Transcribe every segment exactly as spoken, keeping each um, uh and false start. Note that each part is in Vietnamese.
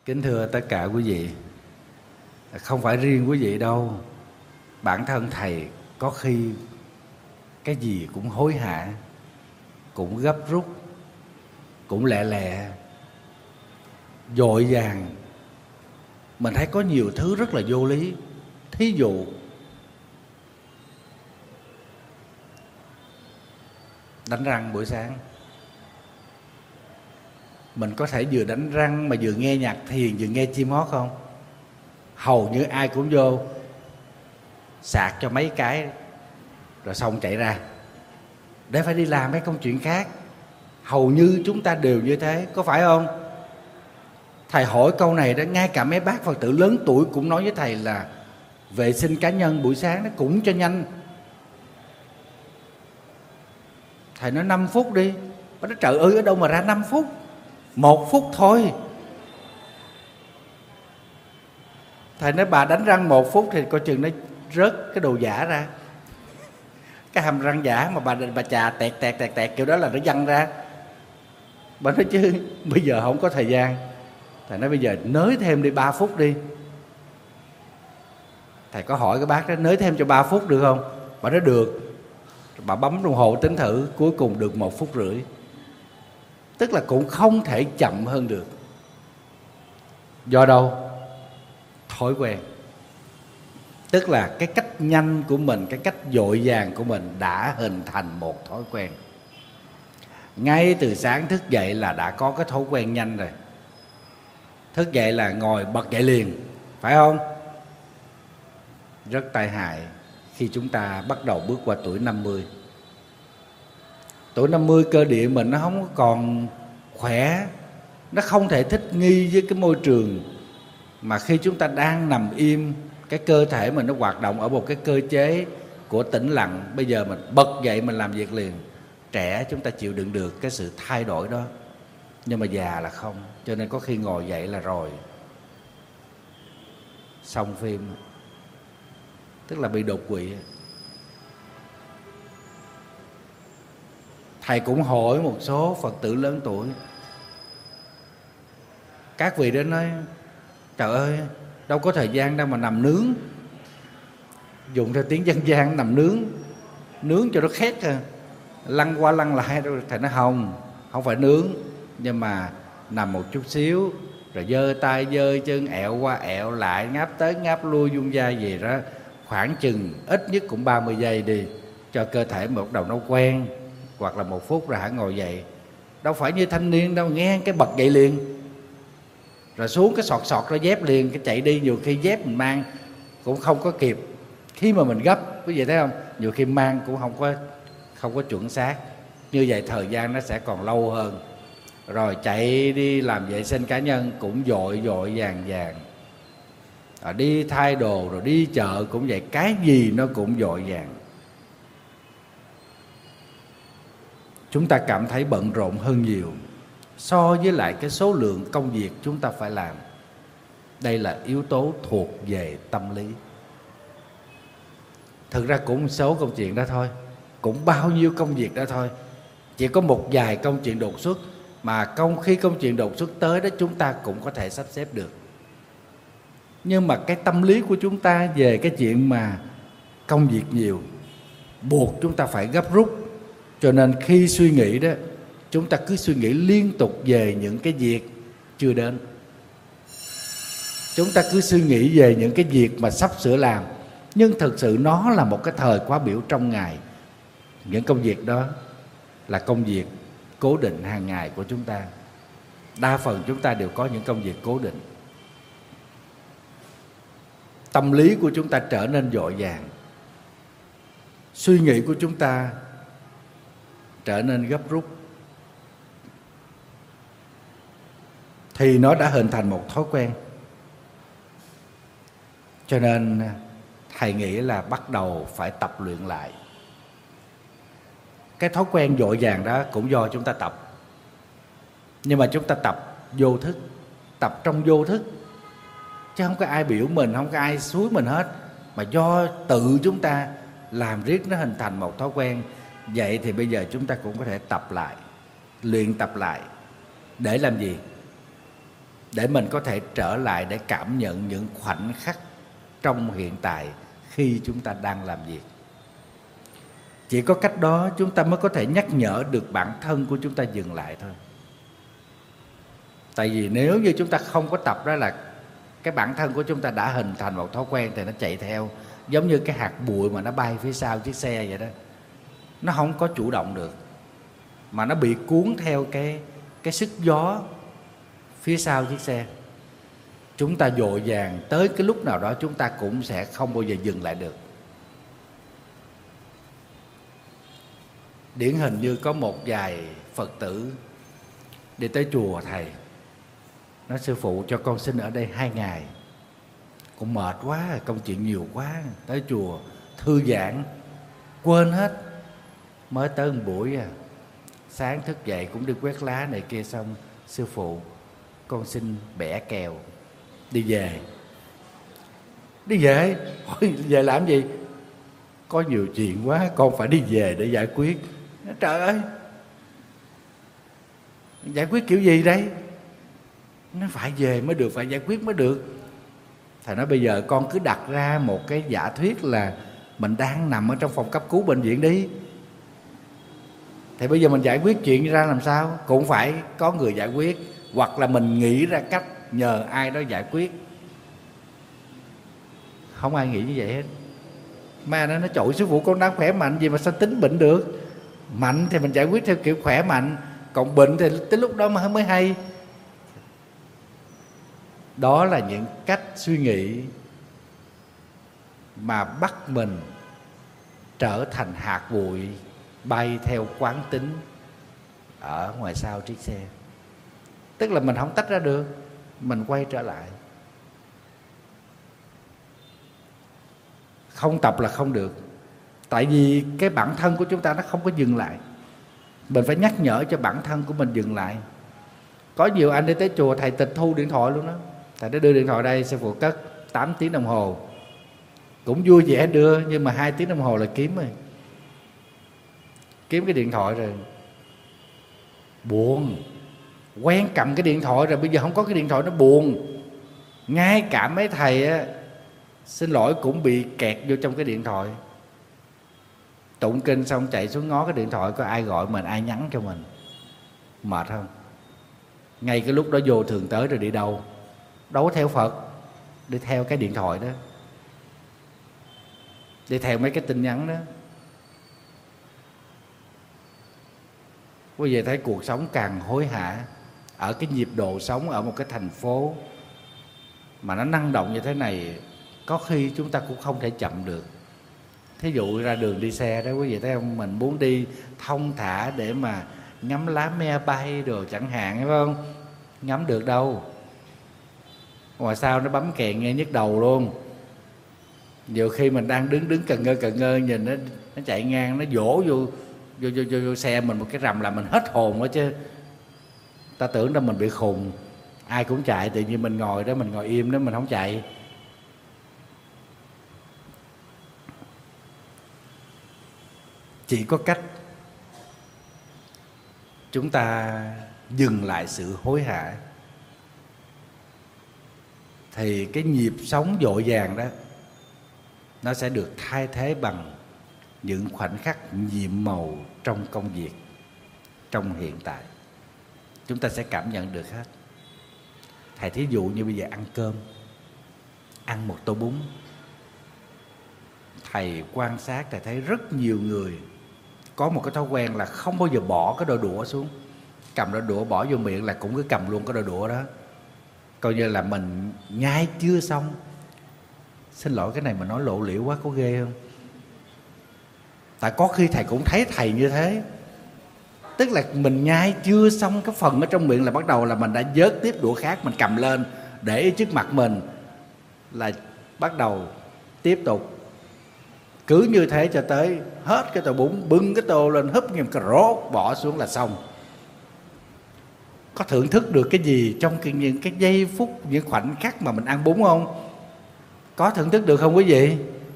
Kính thưa tất cả quý vị, không phải riêng quý vị đâu, bản thân thầy có khi cái gì cũng hối hả, cũng gấp rút, cũng lẹ lẹ, vội vàng. Mình thấy có nhiều thứ rất là vô lý. Thí dụ đánh răng buổi sáng, mình có thể vừa đánh răng mà vừa nghe nhạc thiền, vừa nghe chim hót không? Hầu như ai cũng vô sạc cho mấy cái rồi xong chạy ra để phải đi làm mấy công chuyện khác. Hầu như chúng ta đều như thế, có phải không? Thầy hỏi câu này đó, ngay cả mấy bác Phật tử lớn tuổi cũng nói với thầy là vệ sinh cá nhân buổi sáng nó cũng cho nhanh. Thầy nói năm phút đi. Nó nói trời ơi, ở đâu mà ra năm phút, một phút thôi. Thầy nói bà đánh răng một phút thì coi chừng nó rớt cái đồ giả ra, cái hàm răng giả mà bà bà chà tẹt tẹt tẹt tẹt kiểu đó là nó văng ra. Bà nói chứ bây giờ không có thời gian. Thầy nói bây giờ nới thêm đi ba phút đi. Thầy có hỏi cái bác đó nới thêm cho ba phút được không? Bà nói được. Bà bấm đồng hồ tính thử, cuối cùng được một phút rưỡi. Tức là cũng không thể chậm hơn được. Do đâu? Thói quen. Tức là cái cách nhanh của mình, cái cách vội vàng của mình đã hình thành một thói quen. Ngay từ sáng thức dậy là đã có cái thói quen nhanh rồi. Thức dậy là ngồi bật dậy liền, phải không? Rất tai hại khi chúng ta bắt đầu bước qua tuổi năm mươi. Tuổi năm mươi cơ địa mình nó không còn khỏe, nó không thể thích nghi với cái môi trường mà khi chúng ta đang nằm im, cái cơ thể mình nó hoạt động ở một cái cơ chế của tĩnh lặng. Bây giờ mình bật dậy mình làm việc liền. Trẻ chúng ta chịu đựng được cái sự thay đổi đó, nhưng mà già là không. Cho nên có khi ngồi dậy là rồi, xong phim, tức là bị đột quỵ. Thầy cũng hỏi một số Phật tử lớn tuổi, các vị đó nói trời ơi, đâu có thời gian đâu mà nằm nướng. Dùng theo tiếng dân gian, nằm nướng, nướng cho nó khét à, lăn qua lăn lại. Thầy nói không, không phải nướng, nhưng mà nằm một chút xíu, rồi giơ tay giơ chân, ẹo qua ẹo lại, ngáp tới ngáp lui, vung vai gì đó, khoảng chừng ít nhất cũng ba mươi giây đi, cho cơ thể một đầu nó quen. Hoặc là một phút rồi hãy ngồi dậy. Đâu phải như thanh niên đâu, nghe cái bật dậy liền, rồi xuống cái sọt sọt ra dép liền, cái chạy đi. Nhiều khi dép mình mang cũng không có kịp, khi mà mình gấp, quý vị thấy không? Nhiều khi mang cũng không có không có chuẩn xác. Như vậy thời gian nó sẽ còn lâu hơn. Rồi chạy đi làm vệ sinh cá nhân cũng vội vội vàng vàng, rồi đi thay đồ, rồi đi chợ cũng vậy. Cái gì nó cũng vội vàng. Chúng ta cảm thấy bận rộn hơn nhiều so với lại cái số lượng công việc chúng ta phải làm. Đây là yếu tố thuộc về tâm lý. Thực ra cũng một số công chuyện đó thôi, cũng bao nhiêu công việc đó thôi. Chỉ có một vài công chuyện đột xuất, mà công khi công chuyện đột xuất tới đó chúng ta cũng có thể sắp xếp được. Nhưng mà cái tâm lý của chúng ta về cái chuyện mà công việc nhiều, buộc chúng ta phải gấp rút. Cho nên khi suy nghĩ đó, chúng ta cứ suy nghĩ liên tục về những cái việc chưa đến. Chúng ta cứ suy nghĩ về những cái việc mà sắp sửa làm. Nhưng thực sự nó là một cái thời khóa biểu trong ngày. Những công việc đó là công việc cố định hàng ngày của chúng ta. Đa phần chúng ta đều có những công việc cố định. Tâm lý của chúng ta trở nên vội vàng, suy nghĩ của chúng ta trở nên gấp rút, thì nó đã hình thành một thói quen. Cho nên thầy nghĩ là bắt đầu phải tập luyện lại. Cái thói quen vội vàng đó cũng do chúng ta tập, nhưng mà chúng ta tập vô thức, tập trong vô thức, chứ không có ai biểu mình, không có ai xúi mình hết, mà do tự chúng ta làm riết nó hình thành một thói quen. Vậy thì bây giờ chúng ta cũng có thể tập lại, luyện tập lại. Để làm gì? để mình có thể trở lại để cảm nhận những khoảnh khắc trong hiện tại khi chúng ta đang làm việc. Chỉ có cách đó chúng ta mới có thể nhắc nhở được bản thân của chúng ta dừng lại thôi. Tại vì nếu như chúng ta không có tập đó là cái bản thân của chúng ta đã hình thành một thói quen thì nó chạy theo, giống như cái hạt bụi mà nó bay phía sau chiếc xe vậy đó. Nó không có chủ động được, mà nó bị cuốn theo cái, cái sức gió phía sau chiếc xe. Chúng ta vội vàng, tới cái lúc nào đó chúng ta cũng sẽ không bao giờ dừng lại được. Điển hình như có một vài Phật tử đi tới chùa thầy, nói sư phụ cho con xin ở đây hai ngày, con mệt quá, công chuyện nhiều quá, tới chùa thư giãn quên hết. Mới tới một buổi à, sáng thức dậy cũng đi quét lá này kia xong, sư phụ con xin bẻ kèo đi về. Đi về? Hỏi về làm gì? Có nhiều chuyện quá, con phải đi về để giải quyết. Trời ơi, giải quyết kiểu gì đây? Nó phải về mới được, phải giải quyết mới được. Thầy nói bây giờ con cứ đặt ra một cái giả thuyết là mình đang nằm ở trong phòng cấp cứu bệnh viện đi. Thì bây giờ mình giải quyết chuyện ra làm sao? Cũng phải có người giải quyết, hoặc là mình nghĩ ra cách nhờ ai đó giải quyết. Không ai nghĩ như vậy hết. Mà nó nói trội sư phụ con đang khỏe mạnh gì mà sao tính bệnh được? Mạnh thì mình giải quyết theo kiểu khỏe mạnh, còn bệnh thì tới lúc đó mà mới hay. Đó là những cách suy nghĩ mà bắt mình trở thành hạt bụi bay theo quán tính ở ngoài sau chiếc xe. Tức là mình không tách ra được, mình quay trở lại. Không tập là không được. Tại vì cái bản thân của chúng ta nó không có dừng lại. Mình phải nhắc nhở cho bản thân của mình dừng lại. Có nhiều anh đi tới chùa thầy tịch thu điện thoại luôn đó. Thầy đã đưa điện thoại đây, sư phụ cất tám tiếng đồng hồ. Cũng vui vẻ đưa, nhưng mà hai tiếng đồng hồ là kiếm rồi. Kiếm cái điện thoại rồi buồn. Quen cầm cái điện thoại rồi, bây giờ không có cái điện thoại nó buồn. Ngay cả mấy thầy á, xin lỗi cũng bị kẹt vô trong cái điện thoại. Tụng kinh xong chạy xuống ngó cái điện thoại có ai gọi mình, ai nhắn cho mình. Mệt không? Ngay cái lúc đó vô thường tới rồi đi đâu? Đâu có theo Phật, đi theo cái điện thoại đó, đi theo mấy cái tin nhắn đó. Quý vị thấy cuộc sống càng hối hả. Ở cái nhịp độ sống ở một cái thành phố mà nó năng động như thế này, có khi chúng ta cũng không thể chậm được. Thí dụ ra đường đi xe đó, quý vị thấy không? Mình muốn đi thông thả để mà ngắm lá me bay đồ chẳng hạn, phải không? Ngắm được đâu. Ngoài sau nó bấm kèn nghe nhức đầu luôn. Nhiều khi mình đang đứng đứng cần ngơ cần ngơ nhìn nó nó chạy ngang, nó vỗ vô vô vô, vô, vô xe mình một cái rầm là mình hết hồn đó chứ. Ta tưởng đâu mình bị khùng. Ai cũng chạy, tự nhiên mình ngồi đó, mình ngồi im đó, mình không chạy. Chỉ có cách chúng ta dừng lại sự hối hả thì cái nhịp sống vội vàng đó nó sẽ được thay thế bằng những khoảnh khắc nhiệm màu trong công việc, trong hiện tại. Chúng ta sẽ cảm nhận được hết. Thầy thí dụ như bây giờ ăn cơm, ăn một tô bún. Thầy quan sát, thầy thấy rất nhiều người có một cái thói quen là không bao giờ bỏ cái đôi đũa xuống. Cầm đôi đũa bỏ vô miệng là cũng cứ cầm luôn cái đôi đũa đó. Coi như là mình nhai chưa xong. Xin lỗi cái này mà nói lộ liễu quá, có ghê không? Tại có khi thầy cũng thấy thầy như thế. Tức là mình nhai chưa xong cái phần ở trong miệng là bắt đầu là mình đã vớt tiếp đũa khác, mình cầm lên để trước mặt mình, là bắt đầu tiếp tục. Cứ như thế cho tới hết cái tô bún, bưng cái tô lên húp nghiêm cà rốt bỏ xuống là xong. Có thưởng thức được cái gì trong cái, những cái giây phút, những khoảnh khắc mà mình ăn bún không? Có thưởng thức được không quý vị?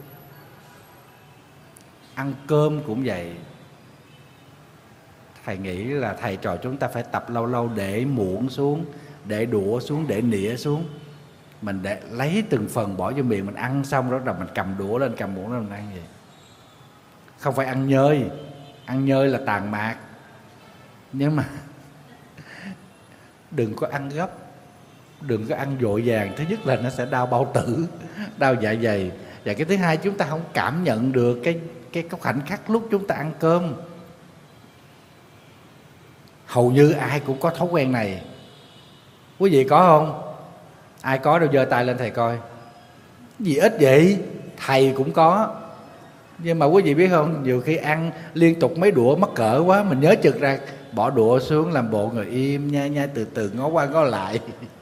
Ăn cơm cũng vậy. Thầy nghĩ là thầy trò chúng ta phải tập lâu lâu để muỗng xuống, để đũa xuống, để nĩa xuống, mình để lấy từng phần bỏ vô miệng, mình ăn xong đó là mình cầm đũa lên, cầm muỗng lên mình ăn vậy. Không phải ăn nhơi, ăn nhơi là tàn mạc, nhưng mà đừng có ăn gấp, đừng có ăn vội vàng. Thứ nhất là nó sẽ đau bao tử, đau dạ dày, và cái thứ hai chúng ta không cảm nhận được cái cái cái khoảnh khắc lúc chúng ta ăn cơm. Hầu như ai cũng có thói quen này. Quý vị có không? Ai có đâu giơ tay lên thầy coi. Gì ít vậy? Thầy cũng có. Nhưng mà quý vị biết không, nhiều khi ăn liên tục mấy đũa mắc cỡ quá, mình nhớ chực ra bỏ đũa xuống, làm bộ ngồi im, nhai nhai từ từ, ngó qua ngó lại.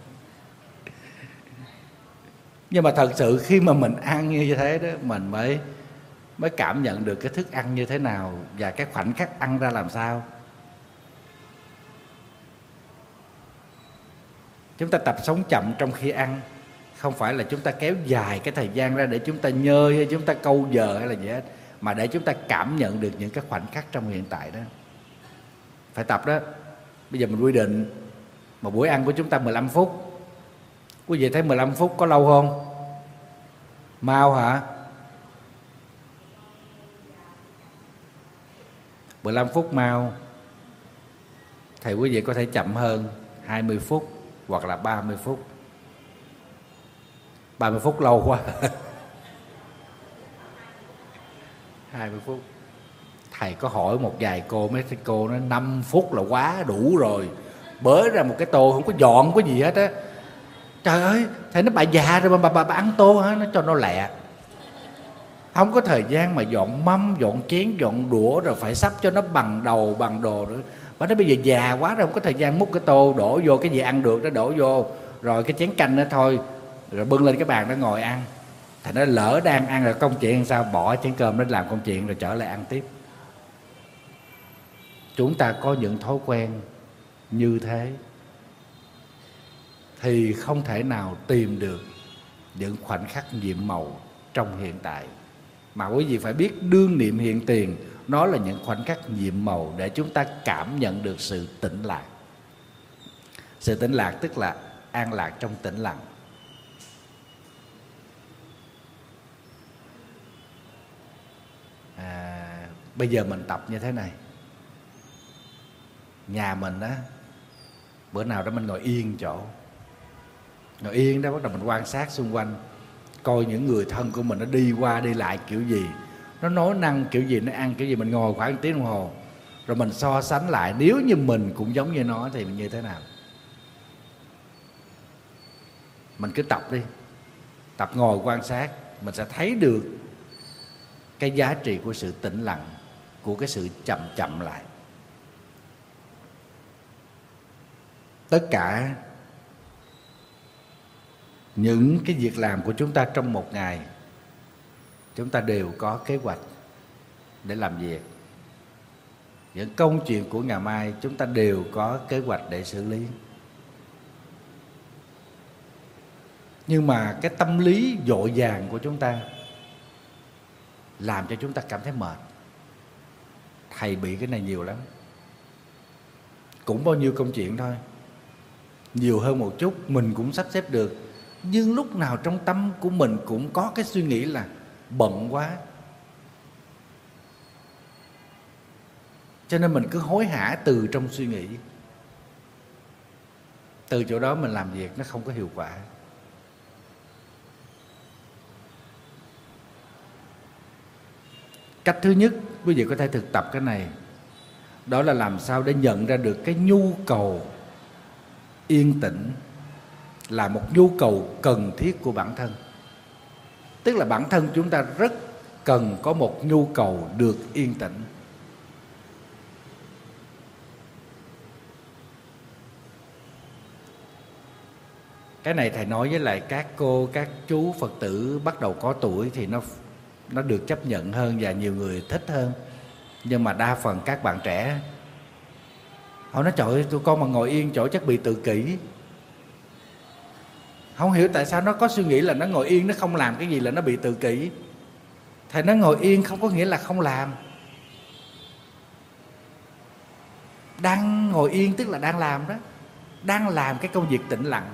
Nhưng mà thật sự khi mà mình ăn như thế đó, mình mới mới cảm nhận được cái thức ăn như thế nào và cái khoảnh khắc ăn ra làm sao. Chúng ta tập sống chậm trong khi ăn, không phải là chúng ta kéo dài cái thời gian ra để chúng ta nhơi hay chúng ta câu giờ hay là gì hết, mà để chúng ta cảm nhận được những cái khoảnh khắc trong hiện tại đó. Phải tập đó. Bây giờ mình quy định một buổi ăn của chúng ta mười lăm phút. Quý vị thấy mười lăm phút có lâu không? Mau hả? mười lăm phút mau. Thầy quý vị có thể chậm hơn hai mươi phút hoặc là ba mươi phút. ba mươi phút lâu quá. hai mươi phút. Thầy có hỏi một vài cô, mấy cô nói năm phút là quá đủ rồi, bới ra một cái tô không có dọn, không có gì hết á. Trời ơi, thầy nói bà già rồi mà bà, bà, bà ăn tô hả? Nó cho nó lẹ. Không có thời gian mà dọn mâm, dọn chén, dọn đũa, rồi phải sắp cho nó bằng đầu, bằng đồ nữa. Bà nói bây giờ già quá rồi, không có thời gian múc cái tô đổ vô cái gì ăn được đó đổ vô, rồi cái chén canh đó thôi, rồi bưng lên cái bàn đó ngồi ăn. Thầy nói lỡ đang ăn rồi công chuyện sao, bỏ chén cơm đến làm công chuyện rồi trở lại ăn tiếp. Chúng ta có những thói quen như thế thì không thể nào tìm được những khoảnh khắc nhiệm màu trong hiện tại. Mà quý vị phải biết đương niệm hiện tiền, nó là những khoảnh khắc nhiệm màu để chúng ta cảm nhận được sự tĩnh lạc. Sự tĩnh lạc tức là an lạc trong tĩnh lặng. À, bây giờ mình tập như thế này. Nhà mình á, bữa nào đó mình ngồi yên chỗ, ngồi yên đó, bắt đầu mình quan sát xung quanh, coi những người thân của mình nó đi qua đi lại kiểu gì, nó nói năng kiểu gì, nó ăn kiểu gì. Mình ngồi khoảng một tiếng đồng hồ, rồi mình so sánh lại, nếu như mình cũng giống như nó thì mình như thế nào. Mình cứ tập đi, tập ngồi quan sát, mình sẽ thấy được cái giá trị của sự tĩnh lặng, của cái sự chậm chậm lại. Tất cả những cái việc làm của chúng ta trong một ngày, chúng ta đều có kế hoạch để làm việc. Những công chuyện của ngày mai chúng ta đều có kế hoạch để xử lý. Nhưng mà cái tâm lý vội vàng của chúng ta làm cho chúng ta cảm thấy mệt. Thầy bị cái này nhiều lắm. Cũng bao nhiêu công chuyện thôi, nhiều hơn một chút mình cũng sắp xếp được, nhưng lúc nào trong tâm của mình cũng có cái suy nghĩ là bận quá, cho nên mình cứ hối hả từ trong suy nghĩ. Từ chỗ đó mình làm việc nó không có hiệu quả. Cách thứ nhất quý vị có thể thực tập cái này, đó là làm sao để nhận ra được cái nhu cầu yên tĩnh là một nhu cầu cần thiết của bản thân. Tức là bản thân chúng ta rất cần có một nhu cầu được yên tĩnh. Cái này thầy nói với lại các cô, các chú Phật tử bắt đầu có tuổi thì nó nó được chấp nhận hơn và nhiều người thích hơn. Nhưng mà đa phần các bạn trẻ họ nói trời ơi, tụi con mà ngồi yên chỗ chắc bị tự kỷ. Không hiểu tại sao nó có suy nghĩ là nó ngồi yên, nó không làm cái gì là nó bị tự kỷ. Thầy nói ngồi yên không có nghĩa là không làm. Đang ngồi yên tức là đang làm đó. đang làm cái công việc tĩnh lặng,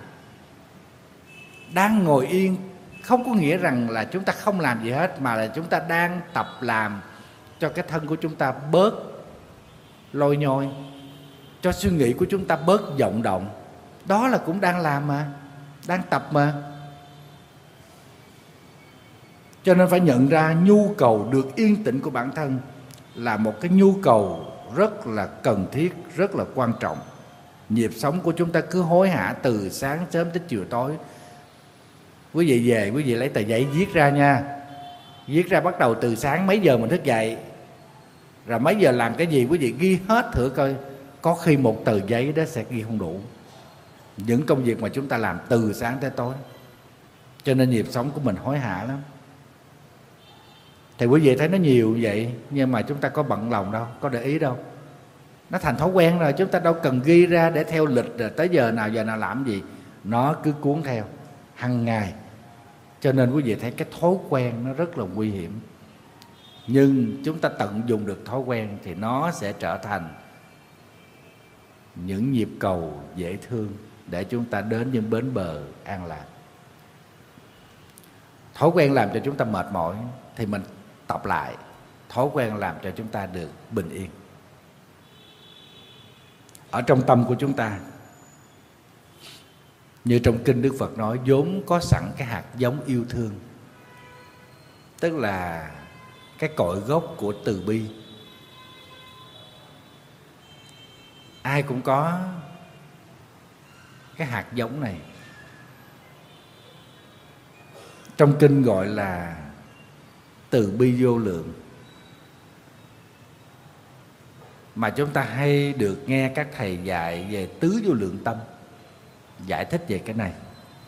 đang ngồi yên. Không có nghĩa rằng là chúng ta không làm gì hết, mà là chúng ta đang tập làm cho cái thân của chúng ta bớt lôi nhôi, cho suy nghĩ của chúng ta bớt vọng động. Đó là cũng đang làm mà, đang tập mà. Cho nên phải nhận ra nhu cầu được yên tĩnh của bản thân là một cái nhu cầu rất là cần thiết, rất là quan trọng. Nhịp sống của chúng ta cứ hối hả từ sáng sớm tới chiều tối. Quý vị về, quý vị lấy tờ giấy viết ra nha. Viết ra bắt đầu từ sáng mấy giờ mình thức dậy, rồi mấy giờ làm cái gì, quý vị ghi hết thử coi. Có khi một tờ giấy đó sẽ ghi không đủ những công việc mà chúng ta làm từ sáng tới tối. Cho nên nhịp sống của mình hối hả lắm. Thì quý vị thấy nó nhiều vậy, nhưng mà chúng ta có bận lòng đâu, có để ý đâu. Nó thành thói quen rồi, chúng ta đâu cần ghi ra để theo lịch rồi tới giờ nào giờ nào làm gì. Nó cứ cuốn theo hằng ngày. Cho nên quý vị thấy cái thói quen nó rất là nguy hiểm. Nhưng chúng ta tận dụng được thói quen thì nó sẽ trở thành những nhịp cầu dễ thương để chúng ta đến những bến bờ an lạc. Thói quen làm cho chúng ta mệt mỏi thì mình tập lại. Thói quen làm cho chúng ta được bình yên. Ở trong tâm của chúng ta, như trong kinh Đức Phật nói, vốn có sẵn cái hạt giống yêu thương, tức là cái cội gốc của từ bi. Ai cũng có cái hạt giống này. Trong kinh gọi là từ bi vô lượng, mà chúng ta hay được nghe các thầy dạy về tứ vô lượng tâm giải thích về cái này.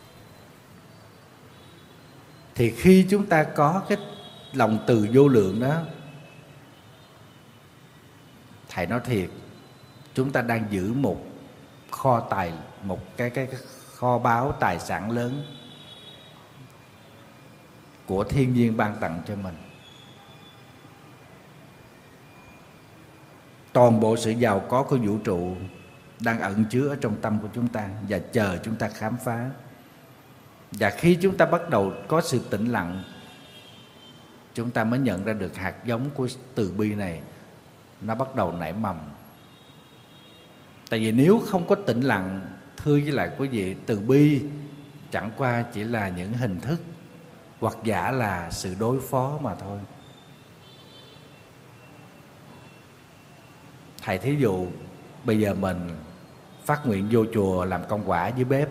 Thì khi chúng ta có cái lòng từ vô lượng đó, thầy nói thiệt, chúng ta đang giữ một kho tài, một cái, cái, cái kho báu tài sản lớn của thiên nhiên ban tặng cho mình. Toàn bộ sự giàu có của vũ trụ đang ẩn chứa ở trong tâm của chúng ta và chờ chúng ta khám phá. Và khi chúng ta bắt đầu có sự tĩnh lặng, chúng ta mới nhận ra được hạt giống của từ bi này nó bắt đầu nảy mầm. Tại vì nếu không có tĩnh lặng, thưa với lại quý vị, từ bi chẳng qua chỉ là những hình thức hoặc giả là sự đối phó mà thôi. Thầy thí dụ bây giờ mình phát nguyện vô chùa làm công quả dưới bếp.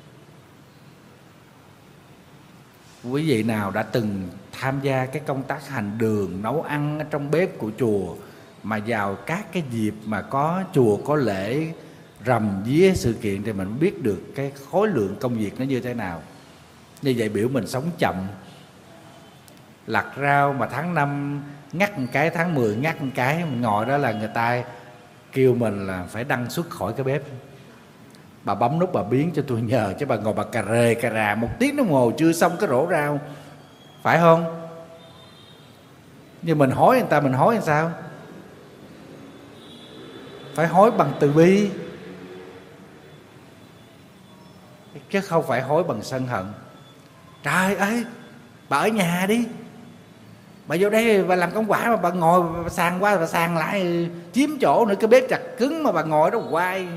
Quý vị nào đã từng tham gia cái công tác hành đường, nấu ăn ở trong bếp của chùa, mà vào các cái dịp mà có chùa có lễ rằm vía sự kiện thì mình biết được cái khối lượng công việc nó như thế nào. Như vậy biểu mình sống chậm. Lặt rau mà tháng năm ngắt một cái, tháng mười ngắt một cái, mình ngồi đó là người ta kêu mình là phải đăng xuất khỏi cái bếp. Bà bấm nút bà biến cho tôi nhờ, chứ bà ngồi bà cà rề cà rà một tiếng đồng hồ chưa xong cái rổ rau, phải không? Nhưng mình hối người ta, mình hối làm sao? Phải hối bằng từ bi, chứ không phải hối bằng sân hận. Trời ơi, bà ở nhà đi, bà vô đây bà làm công quả mà bà ngồi bà sàn qua bà sàn lại chiếm chỗ nữa, cái bếp chặt cứng mà bà ngồi đó hoài.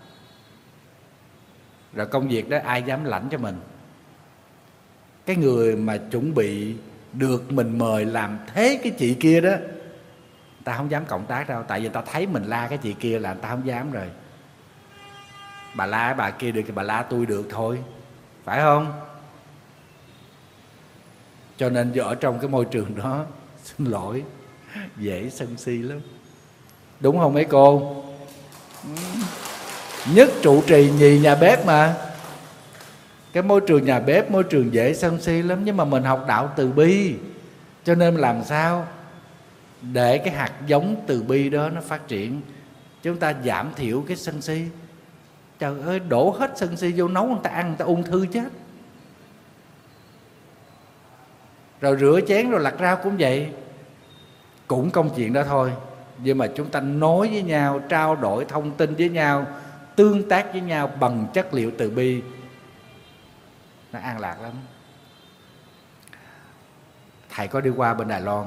Rồi công việc đó ai dám lãnh cho mình? Cái người mà chuẩn bị được mình mời làm thế cái chị kia đó, ta không dám cộng tác đâu. Tại vì ta thấy mình la cái chị kia là ta không dám rồi. Bà la bà kia được thì bà la tôi được thôi, phải không? Cho nên ở trong cái môi trường đó, xin lỗi, dễ sân si lắm. Đúng không mấy cô? Nhất trụ trì nhì nhà bếp mà. Cái môi trường nhà bếp, môi trường dễ sân si lắm. Nhưng mà mình học đạo từ bi, cho nên làm sao để cái hạt giống từ bi đó nó phát triển. Chúng ta giảm thiểu cái sân si. Trời ơi, đổ hết sân si vô nấu người ta ăn, người ta ung thư chết. Rồi rửa chén rồi lặt rau cũng vậy, cũng công chuyện đó thôi. Nhưng mà chúng ta nói với nhau, trao đổi thông tin với nhau, tương tác với nhau bằng chất liệu từ bi, nó an lạc lắm. Thầy có đi qua bên Đài Loan,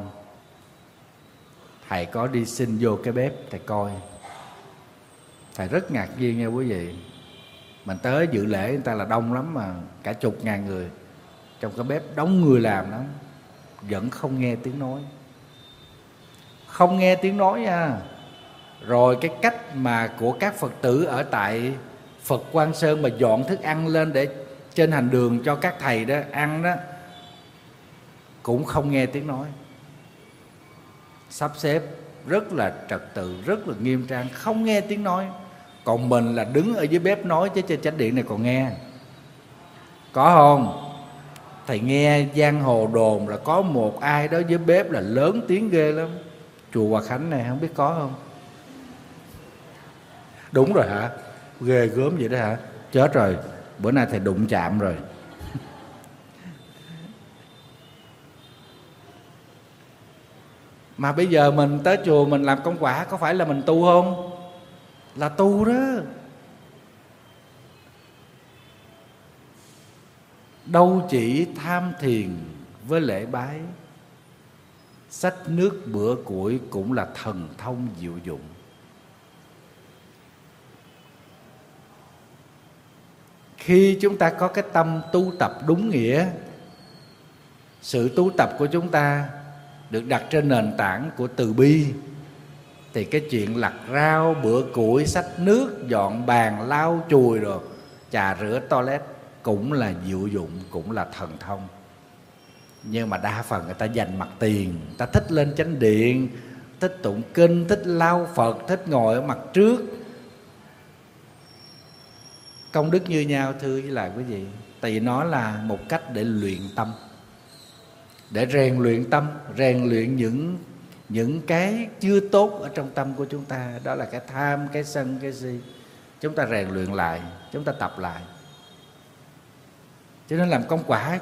thầy có đi xin vô cái bếp thầy coi. Thầy rất ngạc nhiên nha quý vị. Mình tới dự lễ người ta là đông lắm, mà cả chục ngàn người, trong cái bếp đông người làm lắm, vẫn không nghe tiếng nói. Không nghe tiếng nói nha. Rồi cái cách mà của các Phật tử ở tại Phật Quang Sơn mà dọn thức ăn lên để trên hành đường cho các thầy đó ăn đó, cũng không nghe tiếng nói. Sắp xếp rất là trật tự, rất là nghiêm trang, không nghe tiếng nói. Còn mình là đứng ở dưới bếp nói, chứ trên chánh điện này còn nghe. Có không? Thầy nghe giang hồ đồn là có một ai đó dưới bếp là lớn tiếng ghê lắm. Chùa Hòa Khánh này không biết có không? Đúng rồi hả? Ghê gớm vậy đó hả? Chết rồi, bữa nay thầy đụng chạm rồi. Mà bây giờ mình tới chùa mình làm công quả, có phải là mình tu không? Là tu đó. Đâu chỉ tham thiền với lễ bái, xách nước bữa củi cũng là thần thông diệu dụng. Khi chúng ta có cái tâm tu tập đúng nghĩa, sự tu tập của chúng ta được đặt trên nền tảng của từ bi, thì cái chuyện lặt rau, bữa củi, xách nước, dọn bàn, lau chùi rồi trà rửa toilet cũng là diệu dụng, cũng là thần thông. Nhưng mà đa phần người ta dành mặt tiền, người ta thích lên chánh điện, thích tụng kinh, thích lau Phật, thích ngồi ở mặt trước. Công đức như nhau thưa với lại quý vị. Tại vì nó là một cách để luyện tâm, để rèn luyện tâm, rèn luyện những những cái chưa tốt ở trong tâm của chúng ta. Đó là cái tham, cái sân, cái si. Chúng ta rèn luyện lại, chúng ta tập lại. Cho nên làm công quả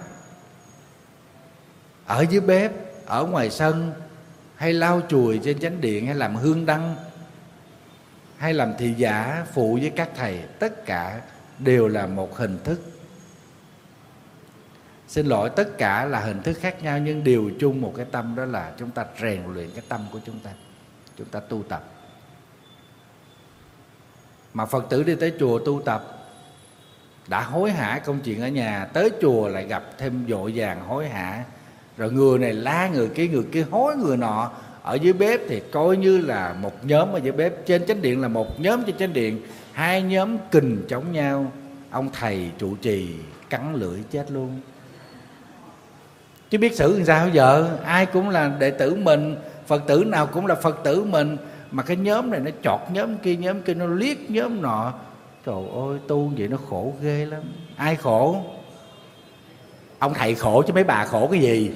ở dưới bếp, ở ngoài sân, hay lau chùi trên chánh điện, hay làm hương đăng, hay làm thị giả phụ với các thầy, tất cả đều là một hình thức. Xin lỗi, tất cả là hình thức khác nhau, nhưng đều chung một cái tâm, đó là chúng ta rèn luyện cái tâm của chúng ta, chúng ta tu tập. Mà Phật tử đi tới chùa tu tập, đã hối hả công chuyện ở nhà, tới chùa lại gặp thêm vội vàng hối hả, rồi người này la người kia, người kia hối người nọ. Ở dưới bếp thì coi như là một nhóm ở dưới bếp, trên chánh điện là một nhóm trên chánh điện, hai nhóm kình chống nhau. Ông thầy trụ trì cắn lưỡi chết luôn. Chứ biết xử làm sao giờ? Ai cũng là đệ tử mình, Phật tử nào cũng là Phật tử mình, mà cái nhóm này nó chọt nhóm kia, nhóm kia nó liếc nhóm nọ. Trời ơi, tu vậy nó khổ ghê lắm. Ai khổ? Ông thầy khổ chứ mấy bà khổ cái gì?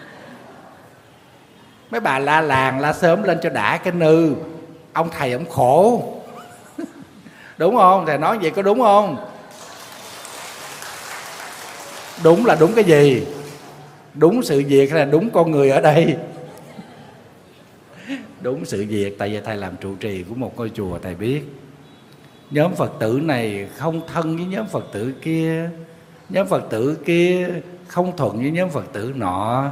Mấy bà la làng la sớm lên cho đã cái nư. Ông thầy ông khổ. Đúng không? Thầy nói vậy có đúng không? Đúng là đúng cái gì? Đúng sự việc hay là đúng con người ở đây? Đúng sự việc. Tại vì thầy làm trụ trì của một ngôi chùa, thầy biết nhóm Phật tử này không thân với nhóm Phật tử kia, nhóm Phật tử kia không thuận với nhóm Phật tử nọ.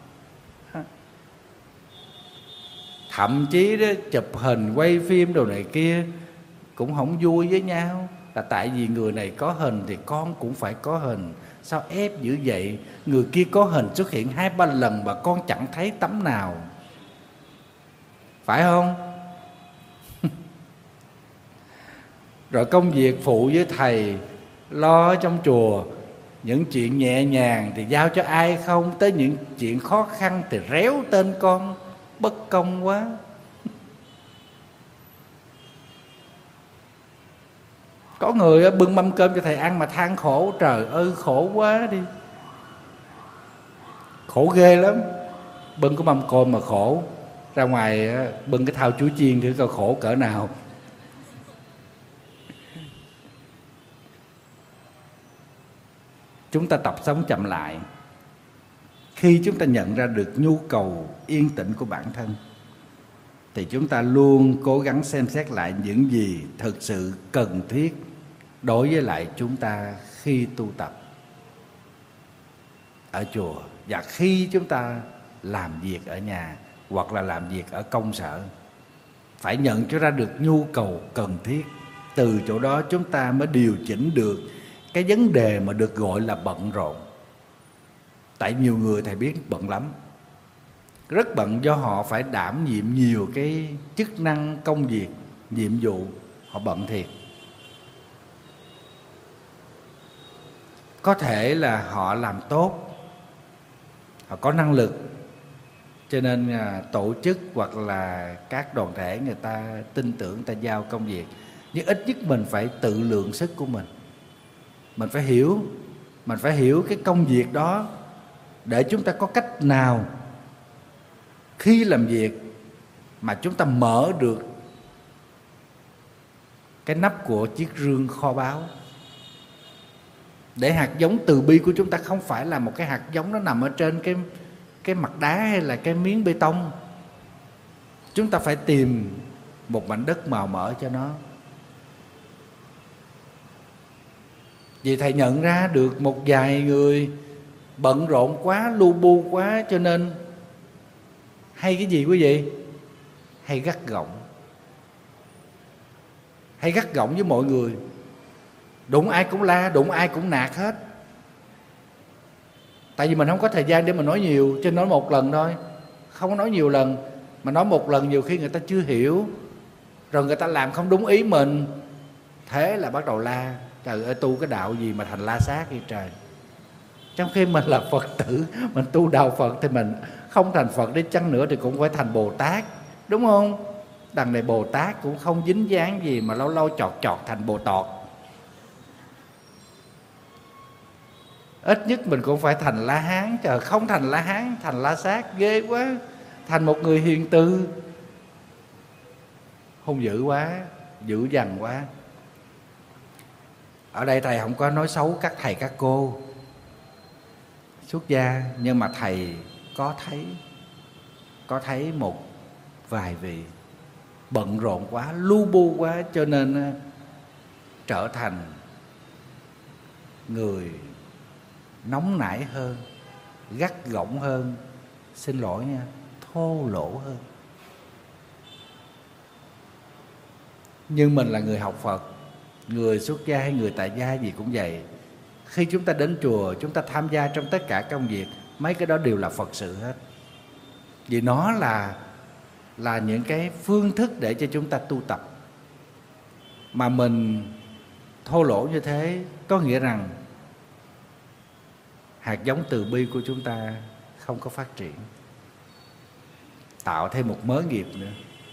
Thậm chí đó, chụp hình quay phim đồ này kia cũng không vui với nhau. Là tại vì người này có hình thì con cũng phải có hình. Sao ép dữ vậy? Người kia có hình xuất hiện hai ba lần mà con chẳng thấy tấm nào. Phải không? Rồi công việc phụ với thầy, lo ở trong chùa, những chuyện nhẹ nhàng thì giao cho ai không, tới những chuyện khó khăn thì réo tên con. Bất công quá. Có người bưng mâm cơm cho thầy ăn mà than khổ, trời ơi khổ quá đi. Khổ ghê lắm. Bưng cái mâm cơm mà khổ, ra ngoài bưng cái thau chuối chiên thử coi khổ cỡ nào. Chúng ta tập sống chậm lại. Khi chúng ta nhận ra được nhu cầu yên tĩnh của bản thân thì chúng ta luôn cố gắng xem xét lại những gì thực sự cần thiết đối với lại chúng ta khi tu tập ở chùa và khi chúng ta làm việc ở nhà hoặc là làm việc ở công sở. Phải nhận cho ra được nhu cầu cần thiết. Từ chỗ đó chúng ta mới điều chỉnh được cái vấn đề mà được gọi là bận rộn. Tại nhiều người thầy biết bận lắm, rất bận do họ phải đảm nhiệm nhiều cái chức năng công việc, nhiệm vụ, họ bận thiệt. Có thể là họ làm tốt, họ có năng lực, cho nên tổ chức hoặc là các đoàn thể người ta tin tưởng, người ta giao công việc. Nhưng ít nhất mình phải tự lượng sức của mình. Mình phải hiểu, mình phải hiểu cái công việc đó để chúng ta có cách nào khi làm việc mà chúng ta mở được cái nắp của chiếc rương kho báu. Để hạt giống từ bi của chúng ta không phải là một cái hạt giống nó nằm ở trên cái, cái mặt đá hay là cái miếng bê tông. Chúng ta phải tìm một mảnh đất màu mỡ cho nó. Vì thầy nhận ra được một vài người bận rộn quá, lu bu quá, cho nên hay cái gì quý vị? Hay gắt gỏng. Hay gắt gỏng với mọi người. Đụng ai cũng la, đụng ai cũng nạt hết. Tại vì mình không có thời gian để mà nói nhiều, cho nên nói một lần thôi. Không có nói nhiều lần. Mà nói một lần nhiều khi người ta chưa hiểu, rồi người ta làm không đúng ý mình, thế là bắt đầu la. Trời ơi, tu cái đạo gì mà thành la sát vậy trời. Trong khi mình là Phật tử, mình tu đạo Phật thì mình không thành Phật đi chăng nữa thì cũng phải thành Bồ Tát, đúng không? Đằng này Bồ Tát cũng không dính dáng gì mà lâu lâu chọt chọt thành Bồ Tọt. Ít nhất mình cũng phải thành La Hán. Trời, không thành La Hán, thành La Sát ghê quá. Thành một người hiền từ, hung dữ quá, dữ dằn quá. Ở đây thầy không có nói xấu các thầy các cô xuất gia, nhưng mà thầy có thấy có thấy một vài vị bận rộn quá, lu bu quá, cho nên trở thành người nóng nảy hơn, gắt gỏng hơn, xin lỗi nha, thô lỗ hơn. Nhưng mình là người học Phật, người xuất gia hay người tại gia gì cũng vậy. Khi chúng ta đến chùa, chúng ta tham gia trong tất cả công việc, mấy cái đó đều là Phật sự hết. Vì nó là là những cái phương thức để cho chúng ta tu tập. Mà mình thô lỗ như thế có nghĩa rằng hạt giống từ bi của chúng ta không có phát triển, tạo thêm một mớ nghiệp nữa.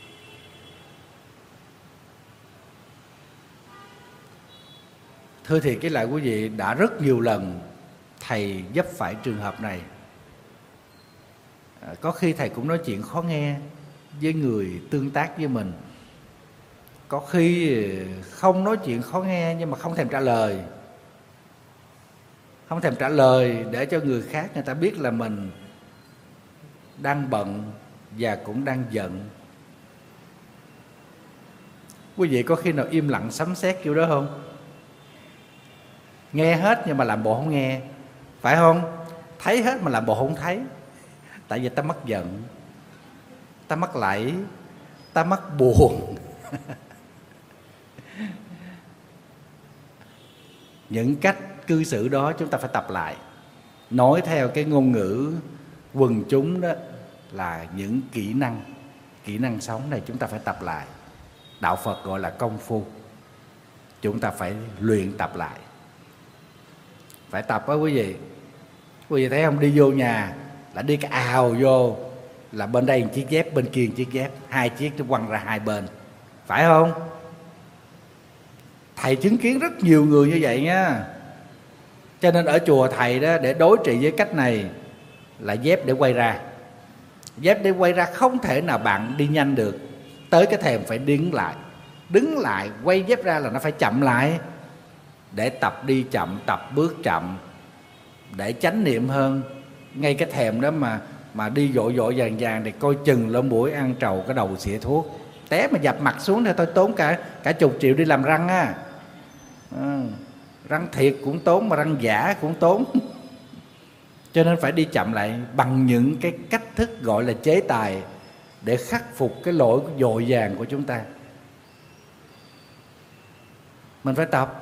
Thưa thiệt với lại quý vị, đã rất nhiều lần thầy vấp phải trường hợp này. à, Có khi thầy cũng nói chuyện khó nghe với người tương tác với mình. Có khi không nói chuyện khó nghe nhưng mà không thèm trả lời. Không thèm trả lời để cho người khác người ta biết là mình đang bận và cũng đang giận. Quý vị có khi nào im lặng sấm sét kiểu đó không? Nghe hết nhưng mà làm bộ không nghe, phải không? Thấy hết mà làm bộ không thấy. Tại vì ta mắc giận, ta mắc lẫy, ta mắc buồn. Những cách cư xử đó chúng ta phải tập lại. Nói theo cái ngôn ngữ quần chúng đó là những kỹ năng. Kỹ năng sống này chúng ta phải tập lại. Đạo Phật gọi là công phu. Chúng ta phải luyện tập lại. Phải tập đó quý vị. Quý vị thấy không, đi vô nhà là đi cái ào vô, là bên đây một chiếc dép, bên kia một chiếc dép, hai chiếc nó quăng ra hai bên, phải không? Thầy chứng kiến rất nhiều người như vậy nha. Cho nên ở chùa thầy đó, để đối trị với cách này là dép để quay ra. Dép để quay ra không thể nào bạn đi nhanh được. Tới cái thềm phải đứng lại. Đứng lại, quay dép ra là nó phải chậm lại. Để tập đi chậm, tập bước chậm, để chánh niệm hơn. Ngay cái thềm đó mà mà đi vội vội vàng vàng thì coi chừng lỗ mũi ăn trầu cái đầu xịa thuốc, té mà dập mặt xuống thì tôi tốn cả cả chục triệu đi làm răng á. À, răng thiệt cũng tốn mà răng giả cũng tốn. Cho nên phải đi chậm lại bằng những cái cách thức gọi là chế tài để khắc phục cái lỗi vội vàng của chúng ta. Mình phải tập.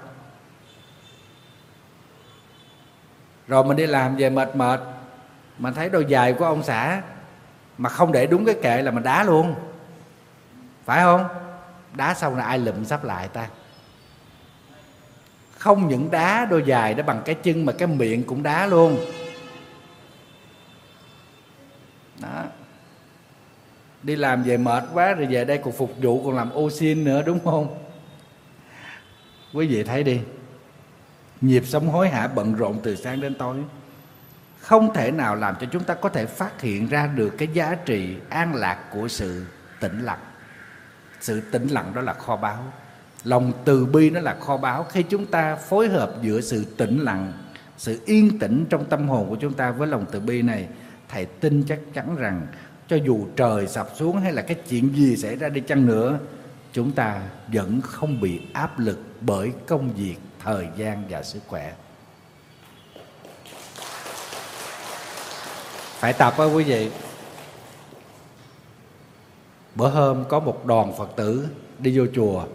Rồi mình đi làm về mệt mệt, mình thấy đôi giày của ông xã mà không để đúng cái kệ là mình đá luôn, phải không? Đá xong là ai lụm sắp lại ta? Không những đá đôi giày đó bằng cái chân mà cái miệng cũng đá luôn. Đó. Đi làm về mệt quá rồi về đây còn phục vụ, còn làm ô xin nữa, đúng không? Quý vị thấy đi, nhịp sống hối hả bận rộn từ sáng đến tối không thể nào làm cho chúng ta có thể phát hiện ra được cái giá trị an lạc của sự tĩnh lặng. Sự tĩnh lặng đó là kho báu. Lòng từ bi nó là kho báu. Khi chúng ta phối hợp giữa sự tĩnh lặng, sự yên tĩnh trong tâm hồn của chúng ta với lòng từ bi này, thầy tin chắc chắn rằng cho dù trời sập xuống hay là cái chuyện gì xảy ra đi chăng nữa, chúng ta vẫn không bị áp lực bởi công việc, thời gian và sức khỏe. Phải tập đó quý vị. Bữa hôm có một đoàn Phật tử đi vô chùa,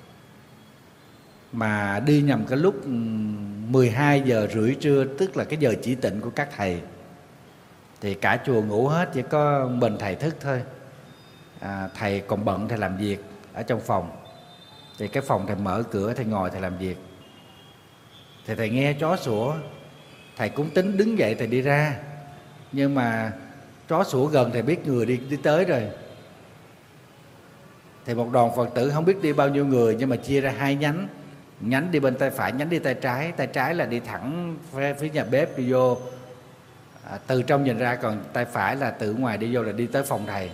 mà đi nhầm cái lúc mười hai giờ rưỡi trưa, tức là cái giờ chỉ tịnh của các thầy. Thì cả chùa ngủ hết, chỉ có mình thầy thức thôi. à, Thầy còn bận, thầy làm việc ở trong phòng. Thì cái phòng thầy mở cửa, thầy ngồi thầy làm việc. Thì thầy nghe chó sủa. Thầy cũng tính đứng dậy thầy đi ra, nhưng mà chó sủa gần thầy biết người đi, đi tới rồi. Thì một đoàn Phật tử không biết đi bao nhiêu người, nhưng mà chia ra hai nhánh. Nhánh đi bên tay phải, nhánh đi tay trái. Tay trái là đi thẳng phía nhà bếp đi vô, à, từ trong nhìn ra. Còn tay phải là từ ngoài đi vô là đi tới phòng thầy.